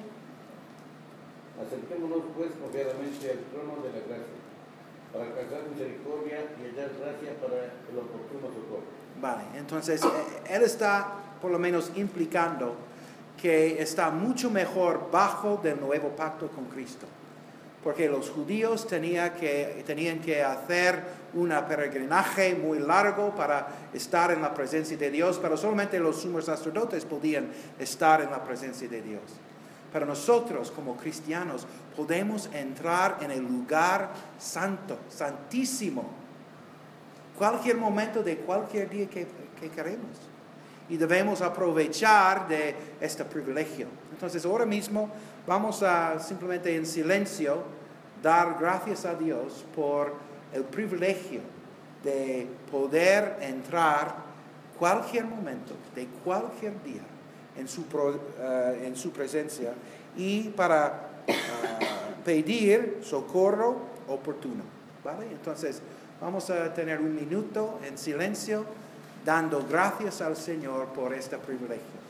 Speaker 13: Acerquémonos pues confiadamente al trono de la gracia, para alcanzar misericordia y hallar gracia para el oportuno socorro.
Speaker 2: Vale, entonces él está por lo menos implicando que está mucho mejor bajo del nuevo pacto con Cristo. Porque los judíos tenían que hacer un peregrinaje muy largo para estar en la presencia de Dios, pero solamente los sumos sacerdotes podían estar en la presencia de Dios. Pero nosotros como cristianos podemos entrar en el lugar santo, santísimo, cualquier momento de cualquier día que queremos. Y debemos aprovechar de este privilegio. Entonces ahora mismo vamos a simplemente en silencio dar gracias a Dios por el privilegio de poder entrar cualquier momento, de cualquier día, en su presencia y para pedir socorro oportuno. ¿Vale? Entonces vamos a tener un minuto en silencio dando gracias al Señor por este privilegio.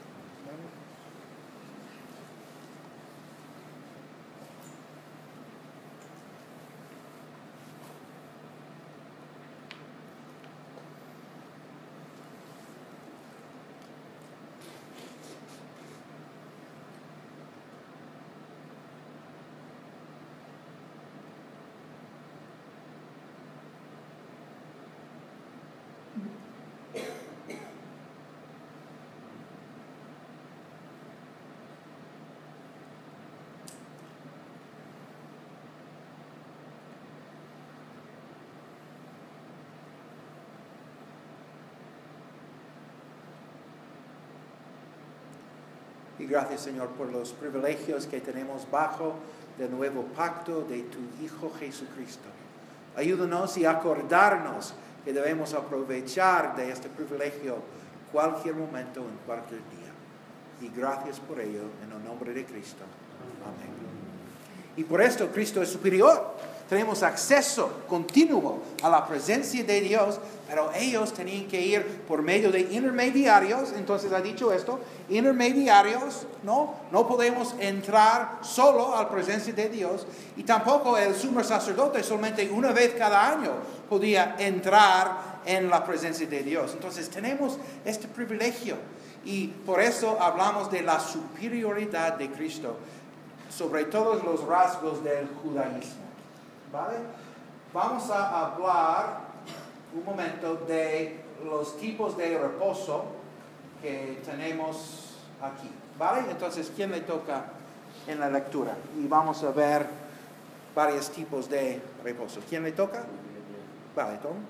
Speaker 2: Y gracias, Señor, por los privilegios que tenemos bajo del nuevo pacto de tu Hijo Jesucristo. Ayúdanos y acordarnos que debemos aprovechar de este privilegio cualquier momento, en cualquier día. Y gracias por ello, en el nombre de Cristo. Amén. Y por esto Cristo es superior. Tenemos acceso continuo a la presencia de Dios, pero ellos tenían que ir por medio de intermediarios. Entonces ha dicho esto, intermediarios, no podemos entrar solo a la presencia de Dios. Y tampoco el sumo sacerdote solamente una vez cada año podía entrar en la presencia de Dios. Entonces tenemos este privilegio y por eso hablamos de la superioridad de Cristo sobre todos los rasgos del judaísmo. ¿Vale? Vamos a hablar un momento de los tipos de reposo que tenemos aquí. ¿Vale? Entonces, ¿quién le toca en la lectura? Y vamos a ver varios tipos de reposo. ¿Quién le toca? Vale, Tom.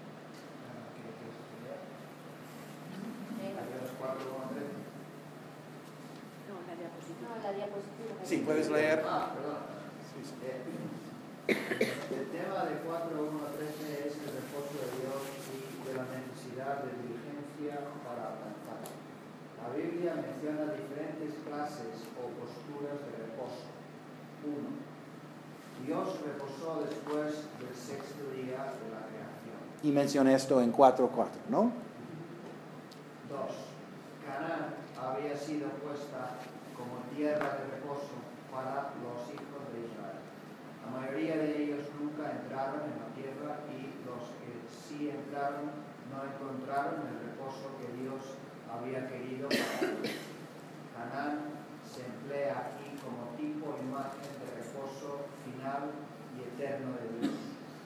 Speaker 4: La diapositiva.
Speaker 2: Sí, puedes leer.
Speaker 14: Perdón. El tema de 4.1 a 13 es el reposo de Dios y de la necesidad de diligencia para alcanzarlo. La Biblia menciona diferentes clases o posturas de reposo. 1. Dios reposó después del sexto día de la creación.
Speaker 2: Y menciona esto en 4:4, ¿no?
Speaker 14: 2. Canaán había sido puesta como tierra de reposo para los hijos de Israel. La mayoría de ellos nunca entraron en la tierra y los que sí entraron no encontraron el reposo que Dios había querido para ellos. Canaán se emplea aquí como tipo o imagen de reposo final y eterno de Dios.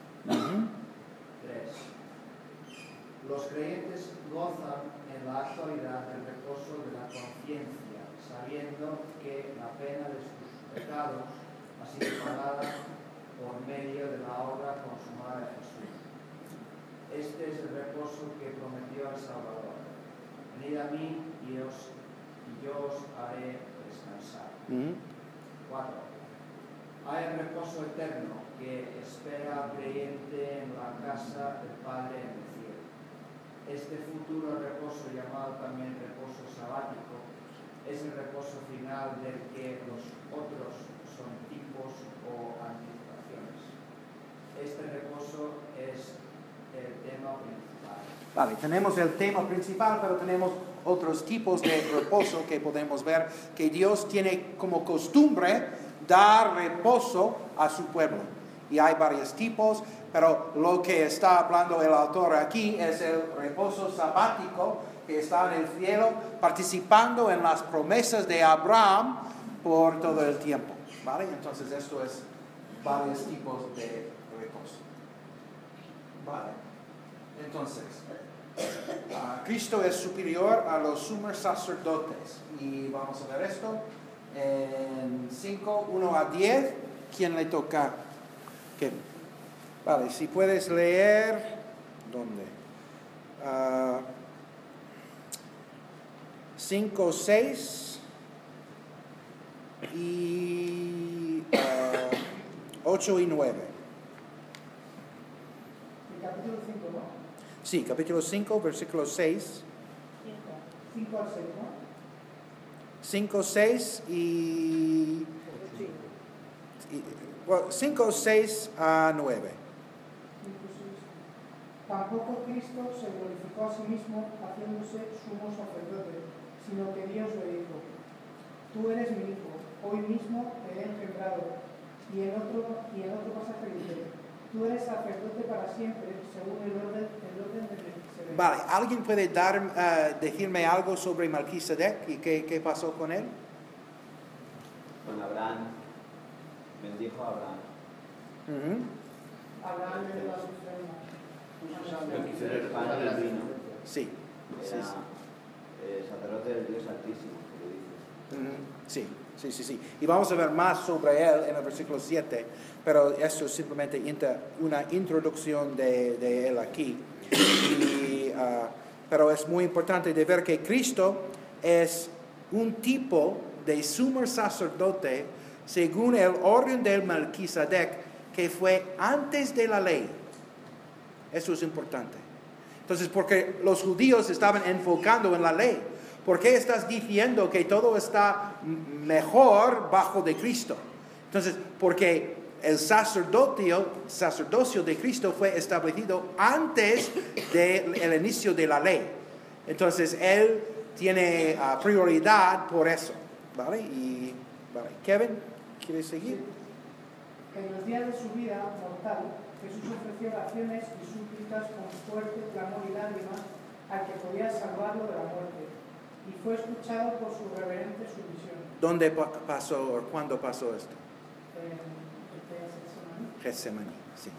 Speaker 14: 3. Los creyentes gozan en la actualidad del reposo de la conciencia, sabiendo que la pena de sus pecados ha sido pagada por medio de la obra consumada de Jesús. Este es el reposo que prometió el Salvador. Venid a mí y yo os haré descansar. 4. Hay un reposo eterno que espera al creyente en la casa del Padre en el cielo. Este futuro reposo, llamado también reposo sabático, es el reposo final del que los otros son tipos o anticipaciones. Este reposo es el tema principal.
Speaker 2: Vale, tenemos el tema principal, pero tenemos otros tipos de reposo que podemos ver que Dios tiene como costumbre dar reposo a su pueblo. Y hay varios tipos, pero lo que está hablando el autor aquí es el reposo sabático que está en el cielo, participando en las promesas de Abraham por todo el tiempo. ¿Vale? Entonces esto es varios tipos de reposo. Vale. Entonces, Cristo es superior a los sumos sacerdotes. Y vamos a ver esto en 5, 1 a 10. ¿Quién le toca? Kevin. Vale, si puedes leer. ¿Dónde? 5, 6 y 8 y 9.
Speaker 5: El capítulo 5, ¿no?
Speaker 2: Sí, capítulo 5, versículo 6.
Speaker 5: 5 al 6, ¿no?
Speaker 2: 5, 6 y 5, 6 a 9.
Speaker 5: Tampoco Cristo se glorificó a sí mismo haciéndose sumo sacerdote, sino que Dios le dijo: Tú eres mi hijo, hoy mismo te he engendrado. Y en otro pasaje dice: Tú eres sacerdote para siempre, según el orden de Melquisedec.
Speaker 2: Vale, ¿alguien puede decirme algo sobre Melquisedec y qué pasó con él?
Speaker 15: Con Abraham, bendijo a Abraham.
Speaker 5: Abraham le dio a sus hermanos.
Speaker 15: El pan del vino.
Speaker 2: Sí.
Speaker 15: Era sacerdote del Dios Altísimo, que lo dice.
Speaker 2: Sí. Y vamos a ver más sobre él en el versículo 7, pero esto es simplemente una introducción de él aquí. Pero es muy importante de ver que Cristo es un tipo de sumo sacerdote según el orden del Melquisedec que fue antes de la ley. Eso es importante. Entonces, porque los judíos estaban enfocando en la ley, ¿por qué estás diciendo que todo está mejor bajo de Cristo? Entonces, porque el sacerdocio de Cristo fue establecido antes del inicio de la ley. Entonces, Él tiene prioridad por eso. ¿Vale? Vale. Kevin, ¿quieres seguir?
Speaker 5: En los días de su vida mortal, Jesús ofreció oraciones y súplicas con fuerte clamor y lágrimas al que podía salvarlo de la muerte, y fue escuchado por su reverente sumisión.
Speaker 2: ¿Dónde pasó o cuándo pasó esto?
Speaker 5: Getsemaní,
Speaker 2: sí.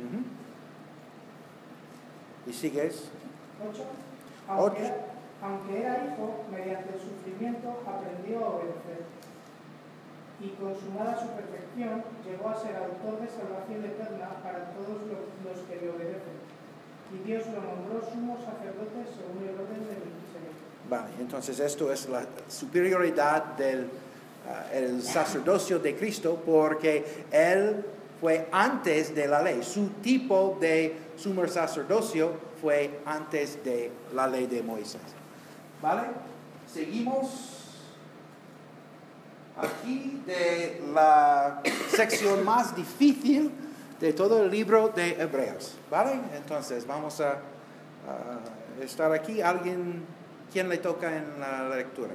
Speaker 2: ¿Y sigues?
Speaker 5: 8. Aunque era hijo, mediante el sufrimiento aprendió a obedecer. Y consumada su perfección, llegó a ser autor de salvación eterna para todos los que le obedecen. Y Dios lo nombró sumo sacerdote según el orden de Melquisedec.
Speaker 2: Vale, entonces esto es la superioridad del el sacerdocio de Cristo, porque Él fue antes de la ley. Su tipo de sumo sacerdocio fue antes de la ley de Moisés. ¿Vale? Seguimos aquí. aquí de la sección más difícil de todo el libro de Hebreos, ¿vale? Entonces vamos a estar aquí. ¿Quién le toca en la lectura?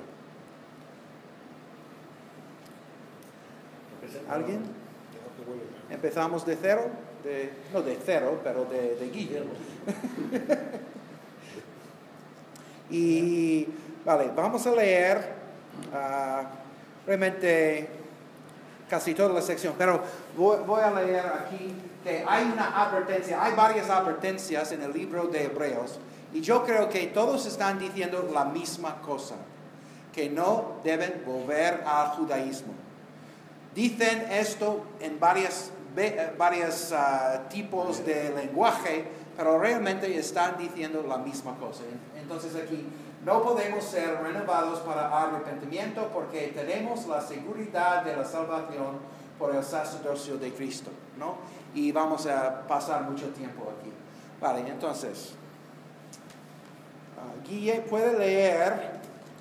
Speaker 2: ¿Alguien? Empezamos de cero, no de cero, pero de Guillermo. Y vale, vamos a leer realmente casi toda la sección, pero voy a leer aquí que hay una advertencia, hay varias advertencias en el libro de Hebreos, y yo creo que todos están diciendo la misma cosa, que no deben volver al judaísmo. Dicen esto en varios tipos de lenguaje, pero realmente están diciendo la misma cosa. Entonces aquí, no podemos ser renovados para arrepentimiento porque tenemos la seguridad de la salvación por el sacerdocio de Cristo, ¿no? Y vamos a pasar mucho tiempo aquí. Vale, entonces, Guille puede leer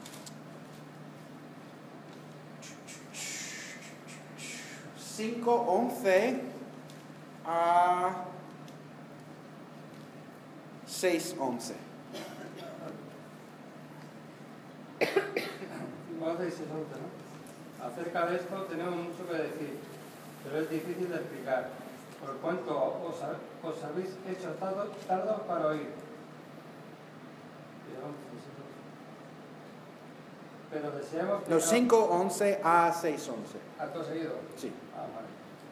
Speaker 2: 5:11 a 6:11.
Speaker 9: 5:11 y 6:11, ¿no? Acerca de esto tenemos mucho que decir, pero es difícil de explicar, por cuanto os habéis hecho tardos para oír. Pero deseamos que...
Speaker 2: No, 5:11 a 6:11.
Speaker 9: ¿A todo seguido?
Speaker 2: Sí.
Speaker 9: Vale.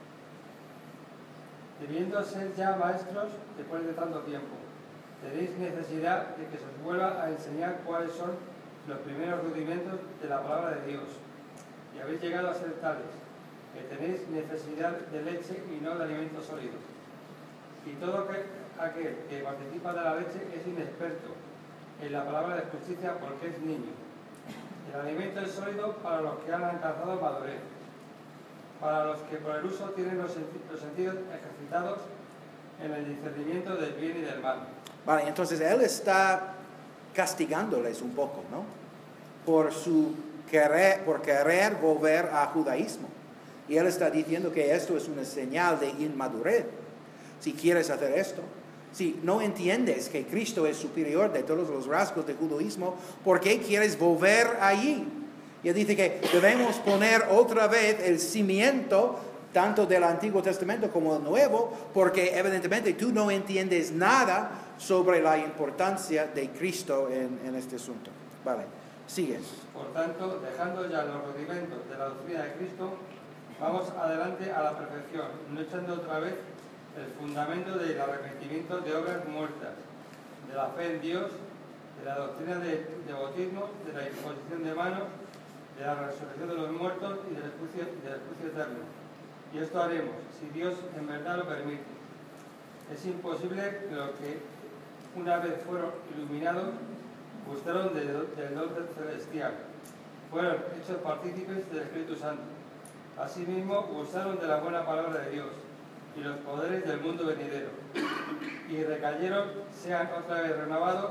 Speaker 9: Debiendo ser ya maestros después de tanto tiempo, tenéis necesidad de que se os vuelva a enseñar cuáles son los primeros rudimentos de la palabra de Dios. Y habéis llegado a ser tales, que tenéis necesidad de leche y no de alimentos sólidos. Y todo aquel que participa de la leche es inexperto en la palabra de justicia porque es niño. El alimento es sólido para los que han alcanzado madurez, para los que por el uso tienen los sentidos ejercitados en el discernimiento del bien y del mal.
Speaker 2: Vale, entonces él está castigándoles un poco, ¿no? Por querer volver al judaísmo. Y él está diciendo que esto es una señal de inmadurez. Si quieres hacer esto, si no entiendes que Cristo es superior de todos los rasgos del judaísmo, ¿por qué quieres volver allí? Y él dice que debemos poner otra vez el cimiento tanto del Antiguo Testamento como del Nuevo, porque evidentemente tú no entiendes nada sobre la importancia de Cristo en este asunto. Vale, sigues.
Speaker 9: Por tanto, dejando ya los rudimentos de la doctrina de Cristo, vamos adelante a la perfección, no echando otra vez el fundamento del arrepentimiento de obras muertas, de la fe en Dios, de la doctrina de bautismo, de la imposición de manos, de la resurrección de los muertos y del juicio eterno. Y esto haremos, si Dios en verdad lo permite. Es imposible que los que una vez fueron iluminados gustaron del don celestial, fueron hechos partícipes del Espíritu Santo. Asimismo, gustaron de la buena palabra de Dios y los poderes del mundo venidero, y recayeron, sean otra vez renovados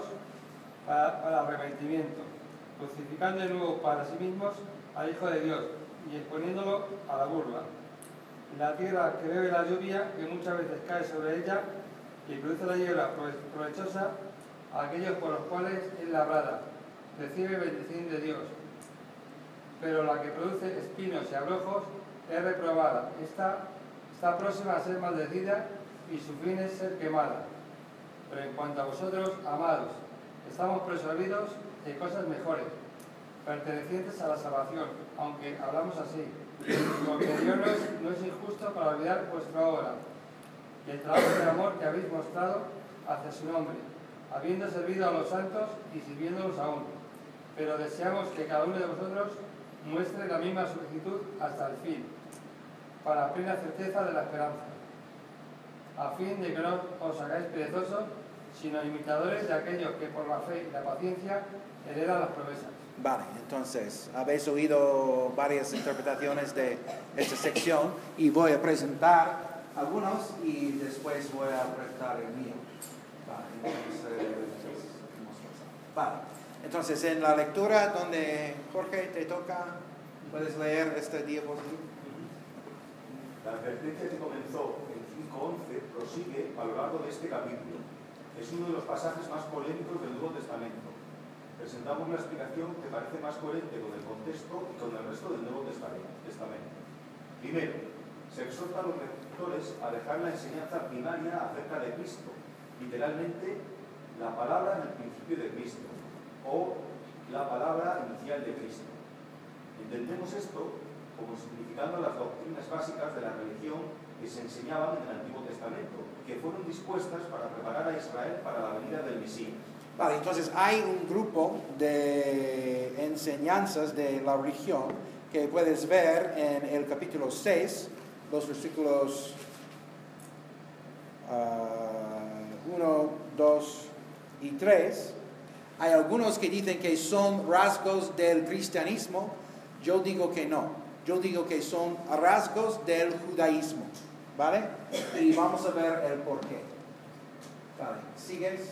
Speaker 9: para arrepentimiento, crucificando de nuevo para sí mismos al Hijo de Dios y exponiéndolo a la burla. La tierra que bebe la lluvia, que muchas veces cae sobre ella, y produce la hierba provechosa a aquellos por los cuales es labrada, recibe bendición de Dios. Pero la que produce espinos y abrojos es reprobada. Está próxima a ser maldecida y su fin es ser quemada. Pero en cuanto a vosotros, amados, estamos persuadidos de cosas mejores, pertenecientes a la salvación, aunque hablamos así, porque Dios no es injusto para olvidar vuestra obra y el trabajo de amor que habéis mostrado hacia su nombre, habiendo servido a los santos y sirviéndolos aún. Pero deseamos que cada uno de vosotros muestre la misma solicitud hasta el fin, para plena certeza de la esperanza, a fin de que no os hagáis perezosos, sino imitadores de aquellos que por la fe y la paciencia heredan las promesas.
Speaker 2: Vale, entonces, habéis oído varias interpretaciones de esta sección y voy a presentar algunos y después voy a presentar el mío. Vale, entonces en la lectura donde Jorge te toca ¿Puedes leer este diapositiva?
Speaker 1: La advertencia que comenzó en 5:11 prosigue a lo largo de este capítulo. Es uno de los pasajes más polémicos del Nuevo Testamento. Presentamos una explicación que parece más coherente con el contexto y con el resto del Nuevo Testamento. Primero, se exhorta a los lectores a dejar la enseñanza primaria acerca de Cristo, literalmente la palabra en el principio de Cristo, o la palabra inicial de Cristo. Entendemos esto como significando las doctrinas básicas de la religión que se enseñaban en el Antiguo Testamento, que fueron dispuestas para preparar a Israel para la venida del Mesías.
Speaker 2: Vale, entonces hay un grupo de enseñanzas de la religión que puedes ver en el capítulo 6, los versículos 1, 2 y 3. Hay algunos que dicen que son rasgos del cristianismo. Yo digo que no. Yo digo que son rasgos del judaísmo. ¿Vale? Y vamos a ver el porqué. Vale, ¿sigues?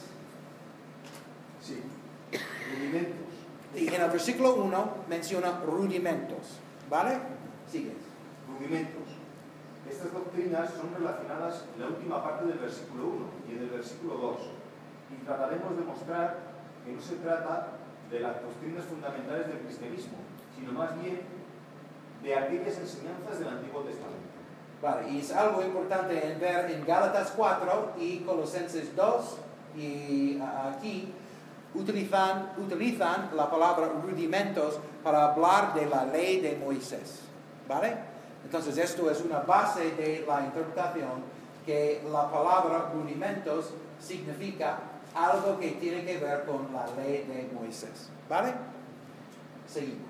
Speaker 1: Sí. Rudimentos.
Speaker 2: Y en el versículo 1 menciona rudimentos. ¿Vale? Sigues.
Speaker 1: Rudimentos. Estas doctrinas son relacionadas en la última parte del versículo 1 y en el versículo 2. Y trataremos de mostrar que no se trata de las doctrinas fundamentales del cristianismo, sino más bien de aquellas enseñanzas del Antiguo Testamento.
Speaker 2: Vale, y es algo importante en ver en Gálatas 4 y Colosenses 2 y aquí utilizan la palabra rudimentos para hablar de la ley de Moisés. ¿Vale? Entonces esto es una base de la interpretación que la palabra rudimentos significa algo que tiene que ver con la ley de Moisés. ¿Vale? Seguimos.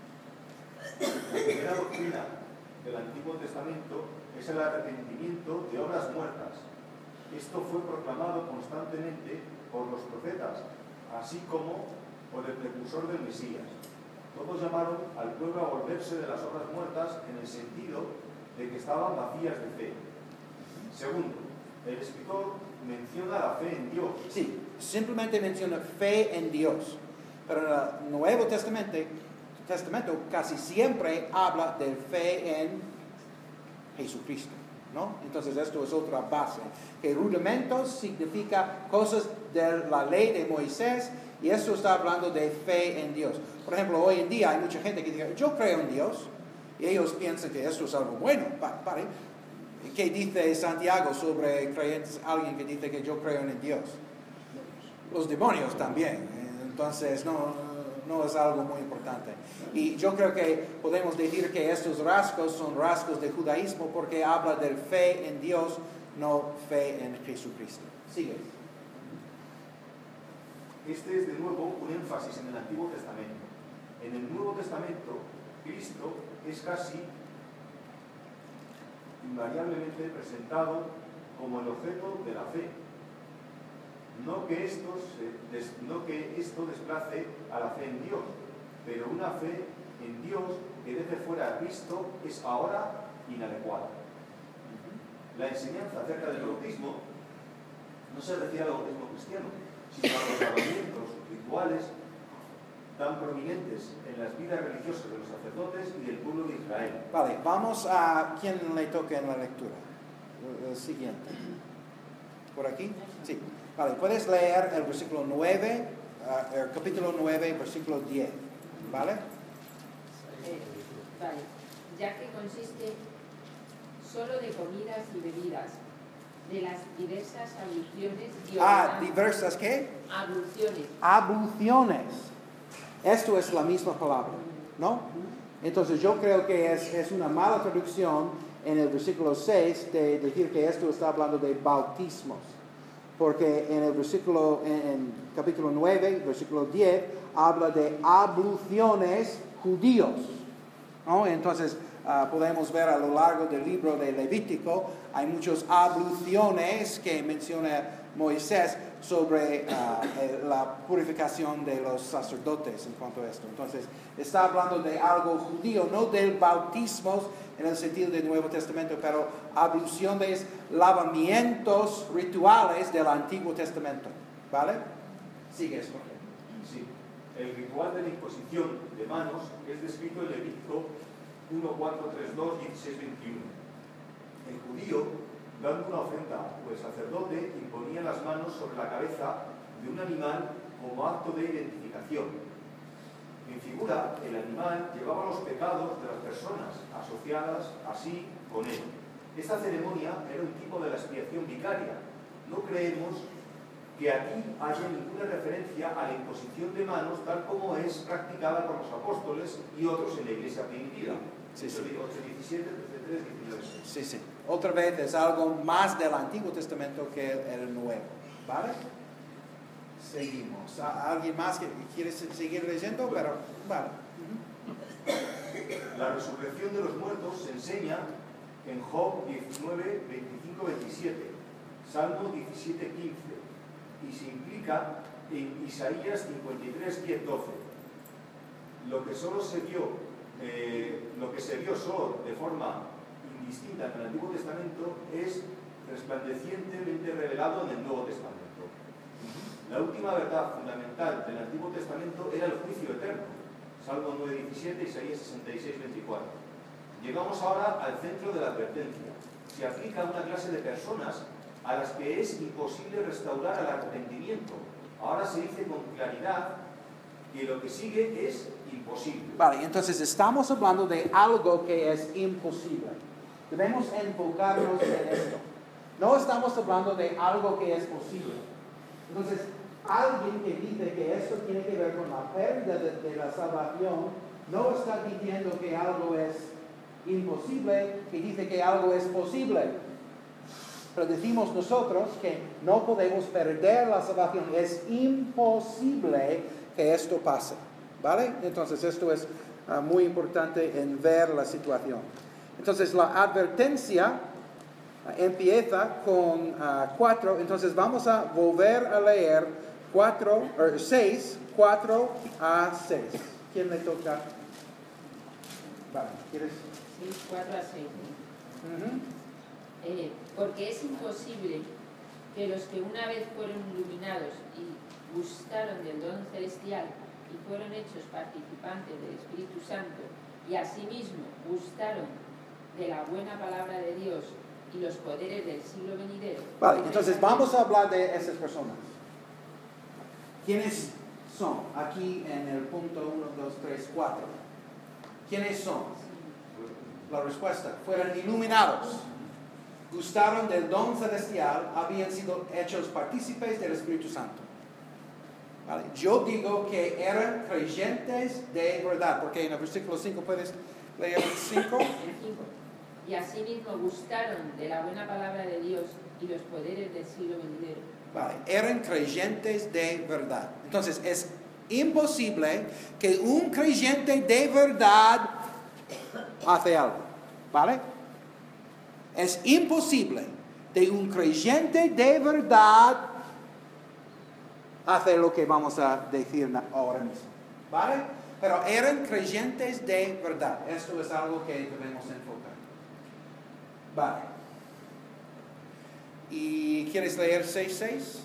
Speaker 1: La primera doctrina del Antiguo Testamento es el arrepentimiento de obras muertas. Esto fue proclamado constantemente por los profetas, así como por el precursor del Mesías. Todos llamaron al pueblo a volverse de las obras muertas en el sentido de que estaban vacías de fe. Segundo, el escritor menciona la fe en Dios.
Speaker 2: Sí, simplemente menciona fe en Dios. Pero en el Nuevo Testamento casi siempre habla de fe en Jesucristo, ¿no? Entonces esto es otra base. Que rudimentos significa cosas de la ley de Moisés y esto está hablando de fe en Dios. Por ejemplo, hoy en día hay mucha gente que dice, yo creo en Dios, y ellos piensan que esto es algo bueno. ¿Vale? ¿Qué dice Santiago sobre creyentes? Alguien que dice que yo creo en Dios. Los demonios también. Entonces no es algo muy importante. Y yo creo que podemos decir que estos rasgos son rasgos de judaísmo porque habla de fe en Dios, no fe en Jesucristo. Sigue.
Speaker 1: Este es de nuevo un énfasis en el Antiguo Testamento. En el Nuevo Testamento, Cristo es casi invariablemente presentado como el objeto de la fe. No que esto desplace a la fe en Dios, pero una fe en Dios que deje fuera a Cristo es ahora inadecuada. La enseñanza acerca del bautismo no se refiere al bautismo cristiano, sino a los lavamientos rituales tan prominentes en las vidas religiosas de los sacerdotes y del pueblo de Israel.
Speaker 2: Vale, vamos a quien le toque en la lectura. El siguiente. ¿Por aquí? Sí. Vale, puedes leer el versículo 9, el capítulo 9, versículo 10. ¿Vale?
Speaker 8: Vale. Ya que consiste solo de comidas y bebidas, de las diversas abluciones y
Speaker 2: ¿diversas qué?
Speaker 8: abluciones.
Speaker 2: Abluciones. Esto es la misma palabra, ¿no? Entonces yo creo que es una mala traducción en el versículo 6 de decir que esto está hablando de bautismos. Porque en el versículo, en capítulo 9, versículo 10, habla de abluciones judíos, ¿no? Entonces podemos ver a lo largo del libro de Levítico, hay muchas abluciones que menciona Moisés sobre la purificación de los sacerdotes en cuanto a esto. Entonces, está hablando de algo judío, no del bautismo en el sentido del Nuevo Testamento, pero abluciones, lavamientos rituales del Antiguo Testamento. ¿Vale? Sigues, Jorge.
Speaker 1: Sí. el ritual de la imposición de manos es descrito en Levítico 1, 4, 3, 2, 16, 21. El judío, dando una ofrenda o el sacerdote, imponía las manos sobre la cabeza de un animal como acto de identificación. En figura, el animal llevaba los pecados de las personas asociadas así con él. Esta ceremonia era un tipo de la expiación vicaria. No creemos que aquí haya ninguna referencia a la imposición de manos tal como es practicada por los apóstoles y otros en la iglesia primitiva.
Speaker 2: Sí, sí.
Speaker 1: 8:17, 33, 19.
Speaker 2: Sí, sí. Otra vez es algo más del Antiguo Testamento que el Nuevo. ¿Vale? Seguimos. ¿Alguien más que quiere seguir leyendo? Pero, vale.
Speaker 1: La resurrección de los muertos se enseña en Job 19, 25, 27, Salmo 17, 15, y se implica en Isaías 53, 10, 12. Lo que se vio solo de forma indistinta en el Antiguo Testamento es resplandecientemente revelado en el Nuevo Testamento. La última verdad fundamental del Antiguo Testamento era el juicio eterno. Salmo 9, 17, Isaías 66, 24. Llegamos ahora al centro de la advertencia. Se aplica a una clase de personas a las que es imposible restaurar el arrepentimiento. Ahora se dice con claridad que lo que sigue es imposible.
Speaker 2: Vale, entonces estamos hablando de algo que es imposible. Debemos enfocarnos en esto. No estamos hablando de algo que es posible. Entonces, alguien que dice que esto tiene que ver con la pérdida de la salvación, no está diciendo que algo es imposible, que dice que algo es posible. Pero decimos nosotros que no podemos perder la salvación. Es imposible que esto pase. ¿Vale? Entonces, esto es muy importante en ver la situación. Entonces, la advertencia empieza con 4. Entonces, vamos a volver a leer 6, 4 a 6. ¿Quién le toca? Vale, ¿quieres?
Speaker 8: 6, 4 a 6. Porque es imposible que los que una vez fueron iluminados y gustaron del don celestial y fueron hechos participantes del Espíritu Santo y asimismo gustaron de la buena palabra de Dios y los poderes del siglo venidero.
Speaker 2: Vale, entonces vamos a hablar de esas personas. ¿Quiénes son? Aquí en el punto 1, 2, 3, 4. ¿Quiénes son? La respuesta: fueron iluminados, gustaron del don celestial, habían sido hechos partícipes del Espíritu Santo. Vale. Yo digo que eran creyentes de verdad, porque en el versículo 5 puedes leer el 5.
Speaker 8: Y asimismo gustaron de la buena palabra de Dios y los poderes del siglo venidero.
Speaker 2: Vale, eran creyentes de verdad. Entonces es imposible que un creyente de verdad hace algo. ¿Vale? Es imposible de un creyente de verdad hacer lo que vamos a decir ahora mismo. ¿Vale? Pero eran creyentes de verdad. Esto es algo que debemos enfocar. Vale. ¿Y quieres leer 6:6?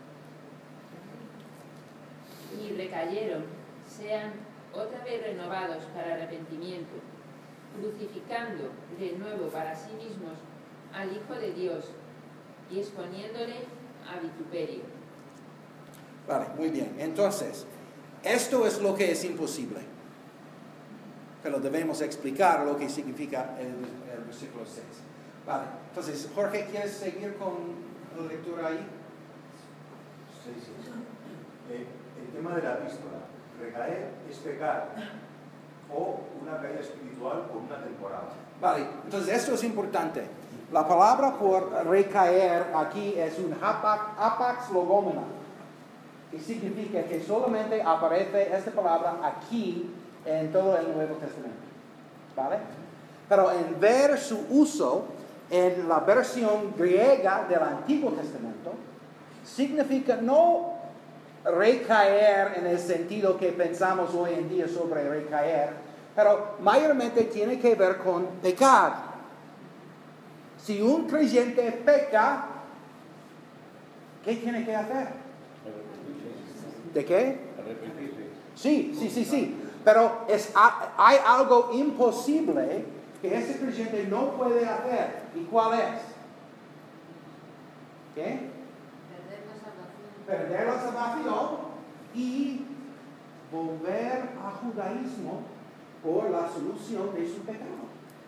Speaker 8: Y recayeron, sean otra vez renovados para arrepentimiento, crucificando de nuevo para sí mismos al Hijo de Dios y exponiéndole a vituperio.
Speaker 2: Vale, muy bien. Entonces, esto es lo que es imposible. Pero debemos explicar lo que significa el versículo 6. Vale, entonces, Jorge, ¿quieres seguir con la lectura ahí?
Speaker 1: Sí. El tema de la epístola. Recaer es pecar o una caída espiritual por una temporada.
Speaker 2: Vale, entonces esto es importante. La palabra por recaer aquí es un hapax logomena, que significa que solamente aparece esta palabra aquí en todo el Nuevo Testamento. ¿Vale? Pero en ver su uso en la versión griega del Antiguo Testamento, significa no recaer en el sentido que pensamos hoy en día sobre recaer, pero mayormente tiene que ver con pecar. Si un creyente peca, ¿qué tiene que hacer?
Speaker 12: Arrepentirse.
Speaker 2: ¿De qué?
Speaker 12: Arrepentirse.
Speaker 2: Sí. Pero hay algo imposible que ese creyente no puede hacer. ¿Y cuál es? ¿Qué? Perder la salvación y volver a judaísmo por la solución de su pecado.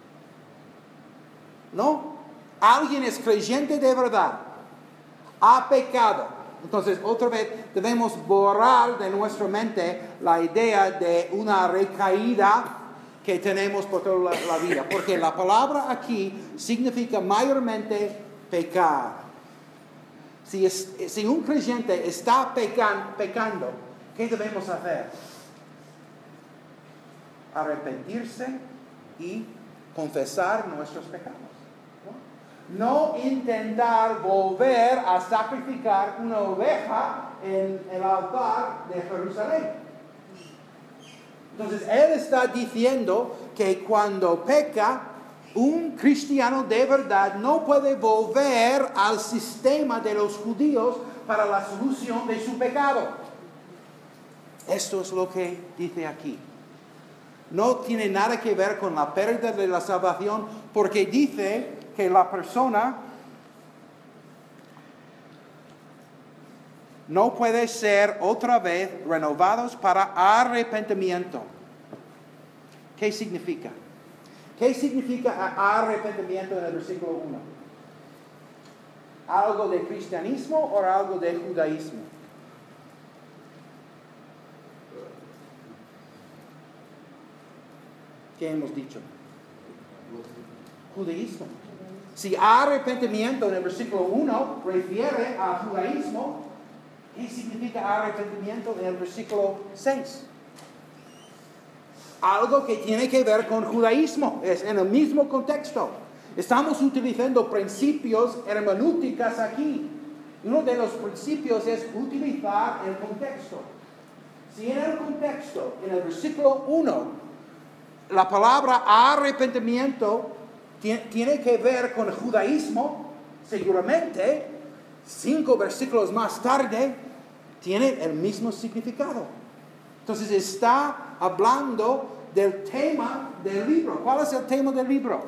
Speaker 2: ¿No? Alguien es creyente de verdad, ha pecado. Entonces, otra vez debemos borrar de nuestra mente la idea de una recaída que tenemos por toda la vida. Porque la palabra aquí significa mayormente pecar. Si un creyente está pecando, ¿qué debemos hacer? Arrepentirse y confesar nuestros pecados. No intentar volver a sacrificar una oveja en el altar de Jerusalén. Entonces, él está diciendo que cuando peca, un cristiano de verdad no puede volver al sistema de los judíos para la solución de su pecado. Esto es lo que dice aquí. No tiene nada que ver con la pérdida de la salvación, porque dice que la persona no puede ser otra vez renovados para arrepentimiento. ¿Qué significa? ¿Qué significa arrepentimiento en el versículo 1? ¿Algo de cristianismo o algo de judaísmo? ¿Qué hemos dicho? Judaísmo. Si arrepentimiento en el versículo 1 refiere a judaísmo, ¿qué significa arrepentimiento en el versículo 6? Algo que tiene que ver con judaísmo, es en el mismo contexto. Estamos utilizando principios hermenéuticas aquí. Uno de los principios es utilizar el contexto. Si en el contexto, en el versículo 1, la palabra arrepentimiento tiene que ver con judaísmo, seguramente 5 versículos más tarde tiene el mismo significado. Entonces está hablando del tema del libro. ¿Cuál es el tema del libro?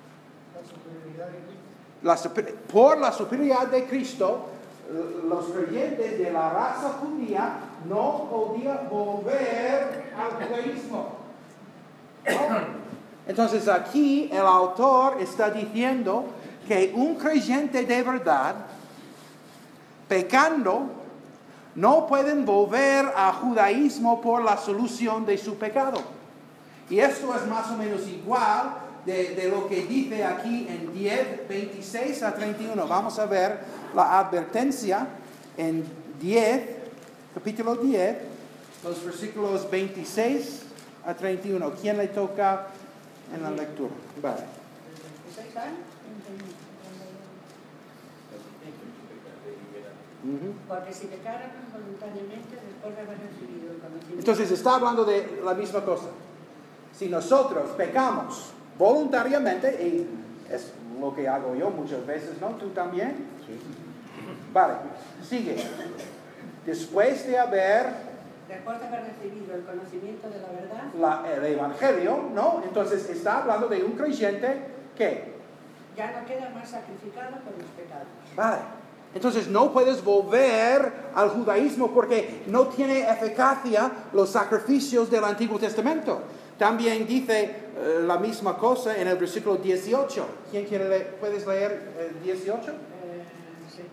Speaker 2: Por la superioridad de Cristo, los creyentes de la raza judía no podían volver al judaísmo. ¿No? Entonces aquí el autor está diciendo que un creyente de verdad, pecando, no pueden volver a judaísmo por la solución de su pecado. Y esto es más o menos igual de lo que dice aquí en 10, 26 a 31. Vamos a ver la advertencia en 10, capítulo 10, los versículos 26 a 31. ¿Quién le toca en la lectura? Vale.
Speaker 10: Porque si pecaran voluntariamente después de haber recibido el conocimiento.
Speaker 2: Entonces está hablando de la misma cosa. Si nosotros pecamos voluntariamente, y es lo que hago yo muchas veces, ¿no? ¿Tú también? Sí. Vale, sigue. Después de haber
Speaker 10: recibido el conocimiento de la verdad,
Speaker 2: el evangelio, ¿no? Entonces está hablando de un creyente que
Speaker 10: ya no queda más sacrificado por los pecados.
Speaker 2: Vale. Entonces no puedes volver al judaísmo porque no tiene eficacia los sacrificios del Antiguo Testamento. También dice la misma cosa en el versículo 18. ¿Quién quiere leer? ¿Puedes leer el 18?
Speaker 10: Sí.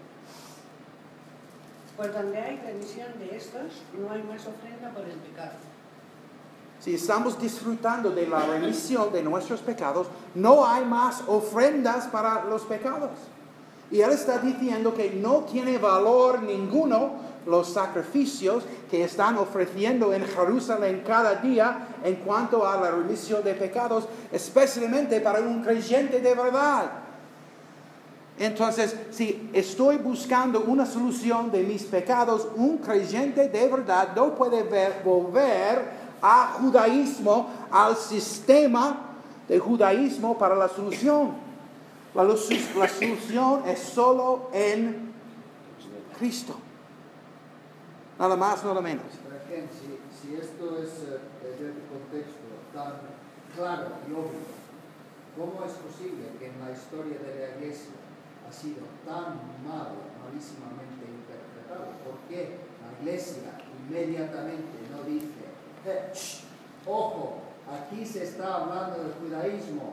Speaker 10: Pues donde hay remisión de estos, no hay más ofrenda por el pecado.
Speaker 2: Si estamos disfrutando de la remisión de nuestros pecados, no hay más ofrendas para los pecados. Y él está diciendo que no tiene valor ninguno los sacrificios que están ofreciendo en Jerusalén cada día en cuanto a la remisión de pecados, especialmente para un creyente de verdad. Entonces, si estoy buscando una solución de mis pecados, un creyente de verdad no puede volver a judaísmo, al sistema de judaísmo para la solución. La solución es solo en Cristo. Nada más, nada menos.
Speaker 14: Si si esto es en el contexto tan claro y obvio, ¿cómo es posible que en la historia de la Iglesia ha sido tan malísimamente interpretado? ¿Por qué la Iglesia inmediatamente no dice, ojo, aquí se está hablando del judaísmo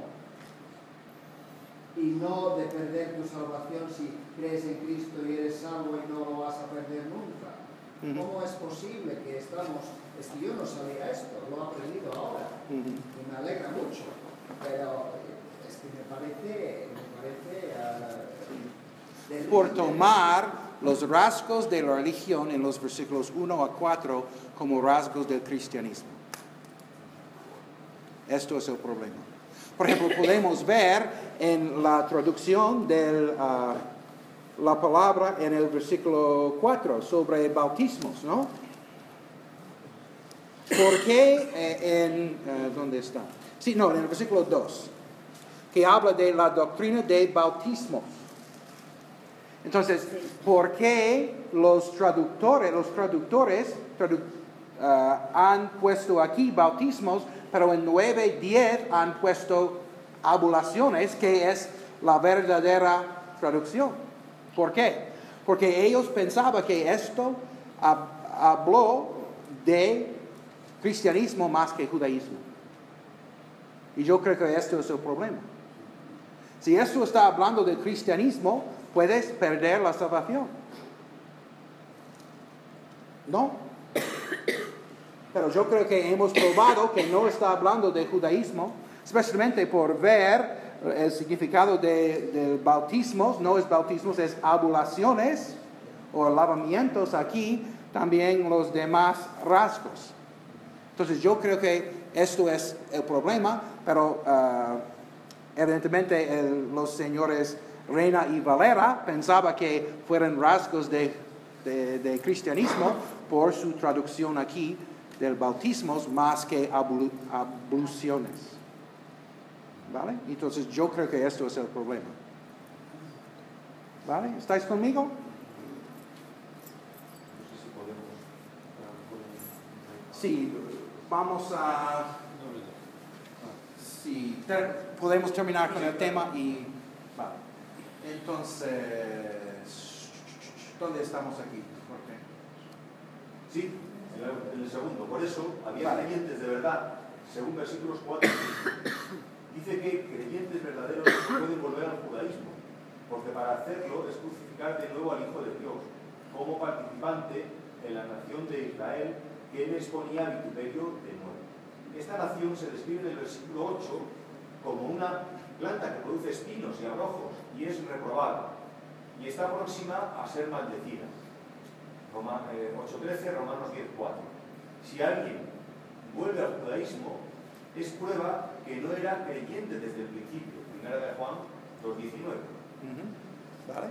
Speaker 14: y no de perder tu salvación si crees en Cristo y eres salvo y no lo vas a perder nunca? ¿Cómo es posible que estamos... Es que yo no sabía esto, lo he aprendido ahora y me alegra mucho, pero es que me parece
Speaker 2: por tomar los rasgos de la religión en los versículos 1 a 4 como rasgos del cristianismo. Esto es el problema. Por ejemplo, podemos ver en la traducción de la palabra en el versículo 4 sobre bautismos, ¿no? ¿Por qué ¿dónde está? Sí, no, en el versículo 2, que habla de la doctrina de bautismos. Entonces, ¿por qué los traductores han puesto aquí bautismos, pero en 9:10 han puesto abluciones, que es la verdadera traducción? ¿Por qué? Porque ellos pensaban que esto habló de cristianismo más que judaísmo. Y yo creo que esto es el problema. Si esto está hablando de cristianismo, puedes perder la salvación. ¿No? Pero yo creo que hemos probado que no está hablando de judaísmo, especialmente por ver el significado del bautismo. No es bautismos, es abluciones o lavamientos aquí, también los demás rasgos. Entonces yo creo que esto es el problema, pero evidentemente los señores Reina y Valera pensaban que fueran rasgos de cristianismo por su traducción aquí del bautismo más que abluciones. ¿Vale? Entonces yo creo que esto es el problema. ¿Vale? ¿Estáis conmigo? Sí, vamos a... Sí, podemos terminar con el tema y... Vale. Entonces, ¿dónde estamos aquí?
Speaker 1: Sí, en el segundo. Por eso, había creyentes de verdad, según versículos 4 y 5. Dice que creyentes verdaderos pueden volver al judaísmo, porque para hacerlo es crucificar de nuevo al Hijo de Dios, como participante en la nación de Israel, que él exponía vituperio de nuevo. Esta nación se describe en el versículo 8 como una planta que produce espinos y abrojos y es reprobada y está próxima a ser maldecida. 8:13, Romanos 10:4. Si alguien vuelve al judaísmo, es prueba que no era creyente desde el principio. Primera de Juan 2:19.
Speaker 2: ¿Vale?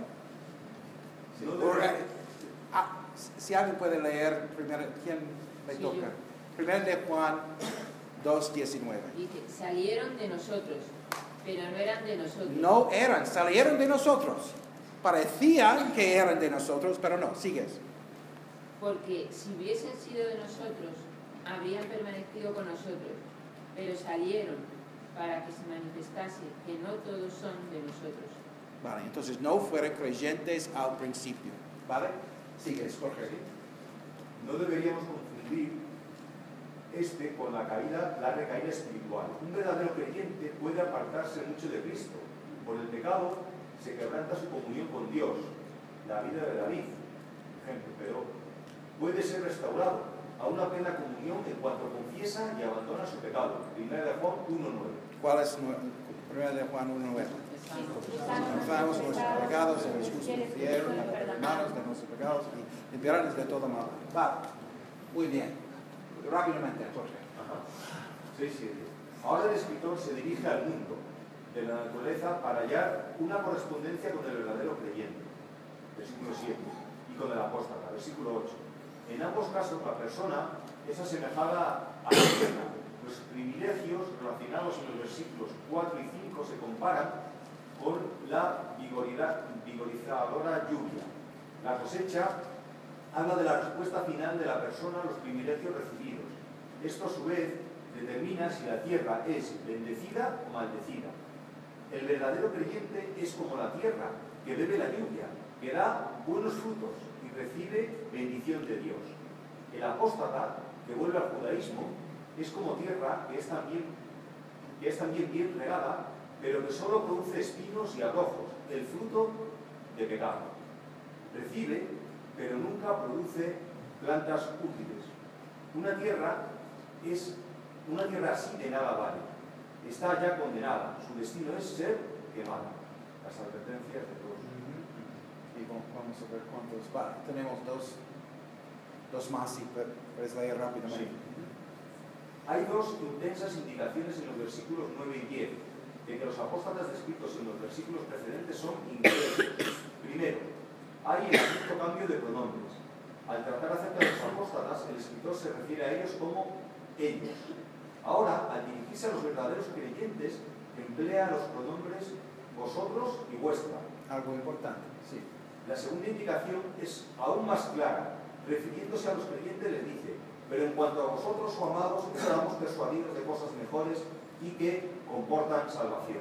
Speaker 1: Sí,
Speaker 2: si alguien puede leer, ¿quién me toca?
Speaker 8: Yo.
Speaker 2: Primera de Juan 2:19.
Speaker 8: Dice, salieron de nosotros, pero no eran de nosotros.
Speaker 2: No eran, salieron de nosotros. Parecían que eran de nosotros, pero no. Sigues.
Speaker 8: Porque si hubiesen sido de nosotros, habrían permanecido con nosotros, pero salieron para que se manifestase que no todos son de nosotros.
Speaker 2: Vale, entonces no fueron creyentes al principio. ¿Vale? Sigues, Jorge.
Speaker 1: No deberíamos confundir con la recaída espiritual. Un verdadero creyente puede apartarse mucho de Cristo. Por el pecado se quebranta su comunión con Dios. La vida de David, por ejemplo, pero puede ser restaurado a una plena comunión en cuanto confiesa y abandona su pecado. Primera de Juan 1:9.
Speaker 2: ¿Cuál es Primera de Juan 1:9? Confesamos nuestros pecados, eres justo y fiel para perdonarnos de nuestros pecados y limpiarnos de todo mal. Vale, muy bien. Rápidamente, Jorge.
Speaker 1: Sí. Ahora el escritor se dirige al mundo de la naturaleza para hallar una correspondencia con el verdadero creyente. Versículo 7. Y con el apóstata. Versículo 8. En ambos casos la persona es asemejada a la tierra. Los privilegios relacionados en los versículos 4 y 5 se comparan con la vigorizadora lluvia. La cosecha habla de la respuesta final de la persona a los privilegios recibidos. Esto a su vez determina si la tierra es bendecida o maldecida. El verdadero creyente es como la tierra, que bebe la lluvia, que da buenos frutos y recibe bendición de Dios. El apóstata, que vuelve al judaísmo, es como tierra que es también bien regada, pero que solo produce espinos y abrojos, el fruto de pecado. Recibe, pero nunca produce plantas útiles. Una tierra así de nada vale. Está ya condenada. Su destino es ser quemada. Las advertencias de todos.
Speaker 2: Y vamos a ver cuántos. Tenemos dos más y puedes leer rápidamente.
Speaker 1: Sí. Hay dos intensas indicaciones en los versículos 9 y 10 de que los apóstatas descritos en los versículos precedentes son incrédulos. Primero, hay el justo cambio de pronombres. Al tratar acerca de los apóstatas, el escritor se refiere a ellos como ellos. Ahora, al dirigirse a los verdaderos creyentes, emplea los pronombres vosotros y vuestra.
Speaker 2: Algo importante, sí.
Speaker 1: La segunda indicación es aún más clara. Refiriéndose a los creyentes les dice: pero en cuanto a vosotros, oh amados, estamos persuadidos de cosas mejores y que comportan salvación.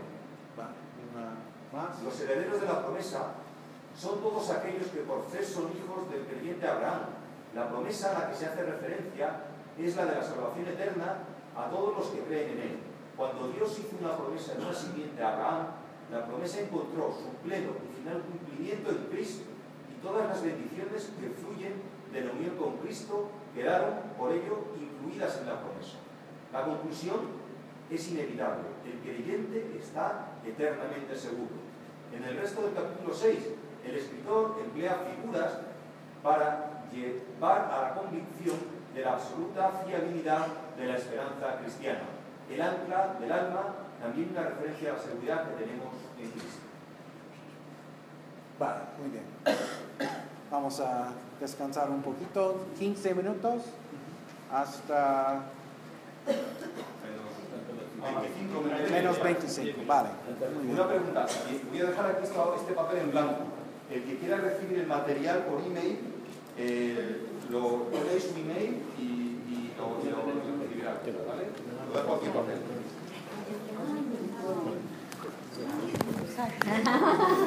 Speaker 1: Los herederos de la promesa son todos aquellos que por fe son hijos del creyente Abraham. La promesa a la que se hace referencia es la de la salvación eterna a todos los que creen en él. Cuando Dios hizo una promesa en una simiente a Abraham, la promesa encontró su pleno y final cumplimiento en Cristo, y todas las bendiciones que fluyen de la unión con Cristo quedaron por ello incluidas en la promesa. La conclusión es inevitable: el creyente está eternamente seguro. En el resto del capítulo 6, el escritor emplea figuras para llevar a la convicción de la absoluta fiabilidad de la esperanza cristiana. El ancla del alma, también una referencia a la seguridad que tenemos en Cristo.
Speaker 2: Vale, muy bien. Vamos a descansar un poquito, 15 minutos, hasta... Menos 25, vale.
Speaker 1: Una pregunta, voy a dejar aquí este papel en blanco. El que quiera recibir el material por email, ponéis su email y lo recibirá, ¿vale? Lo dejo aquí en papel.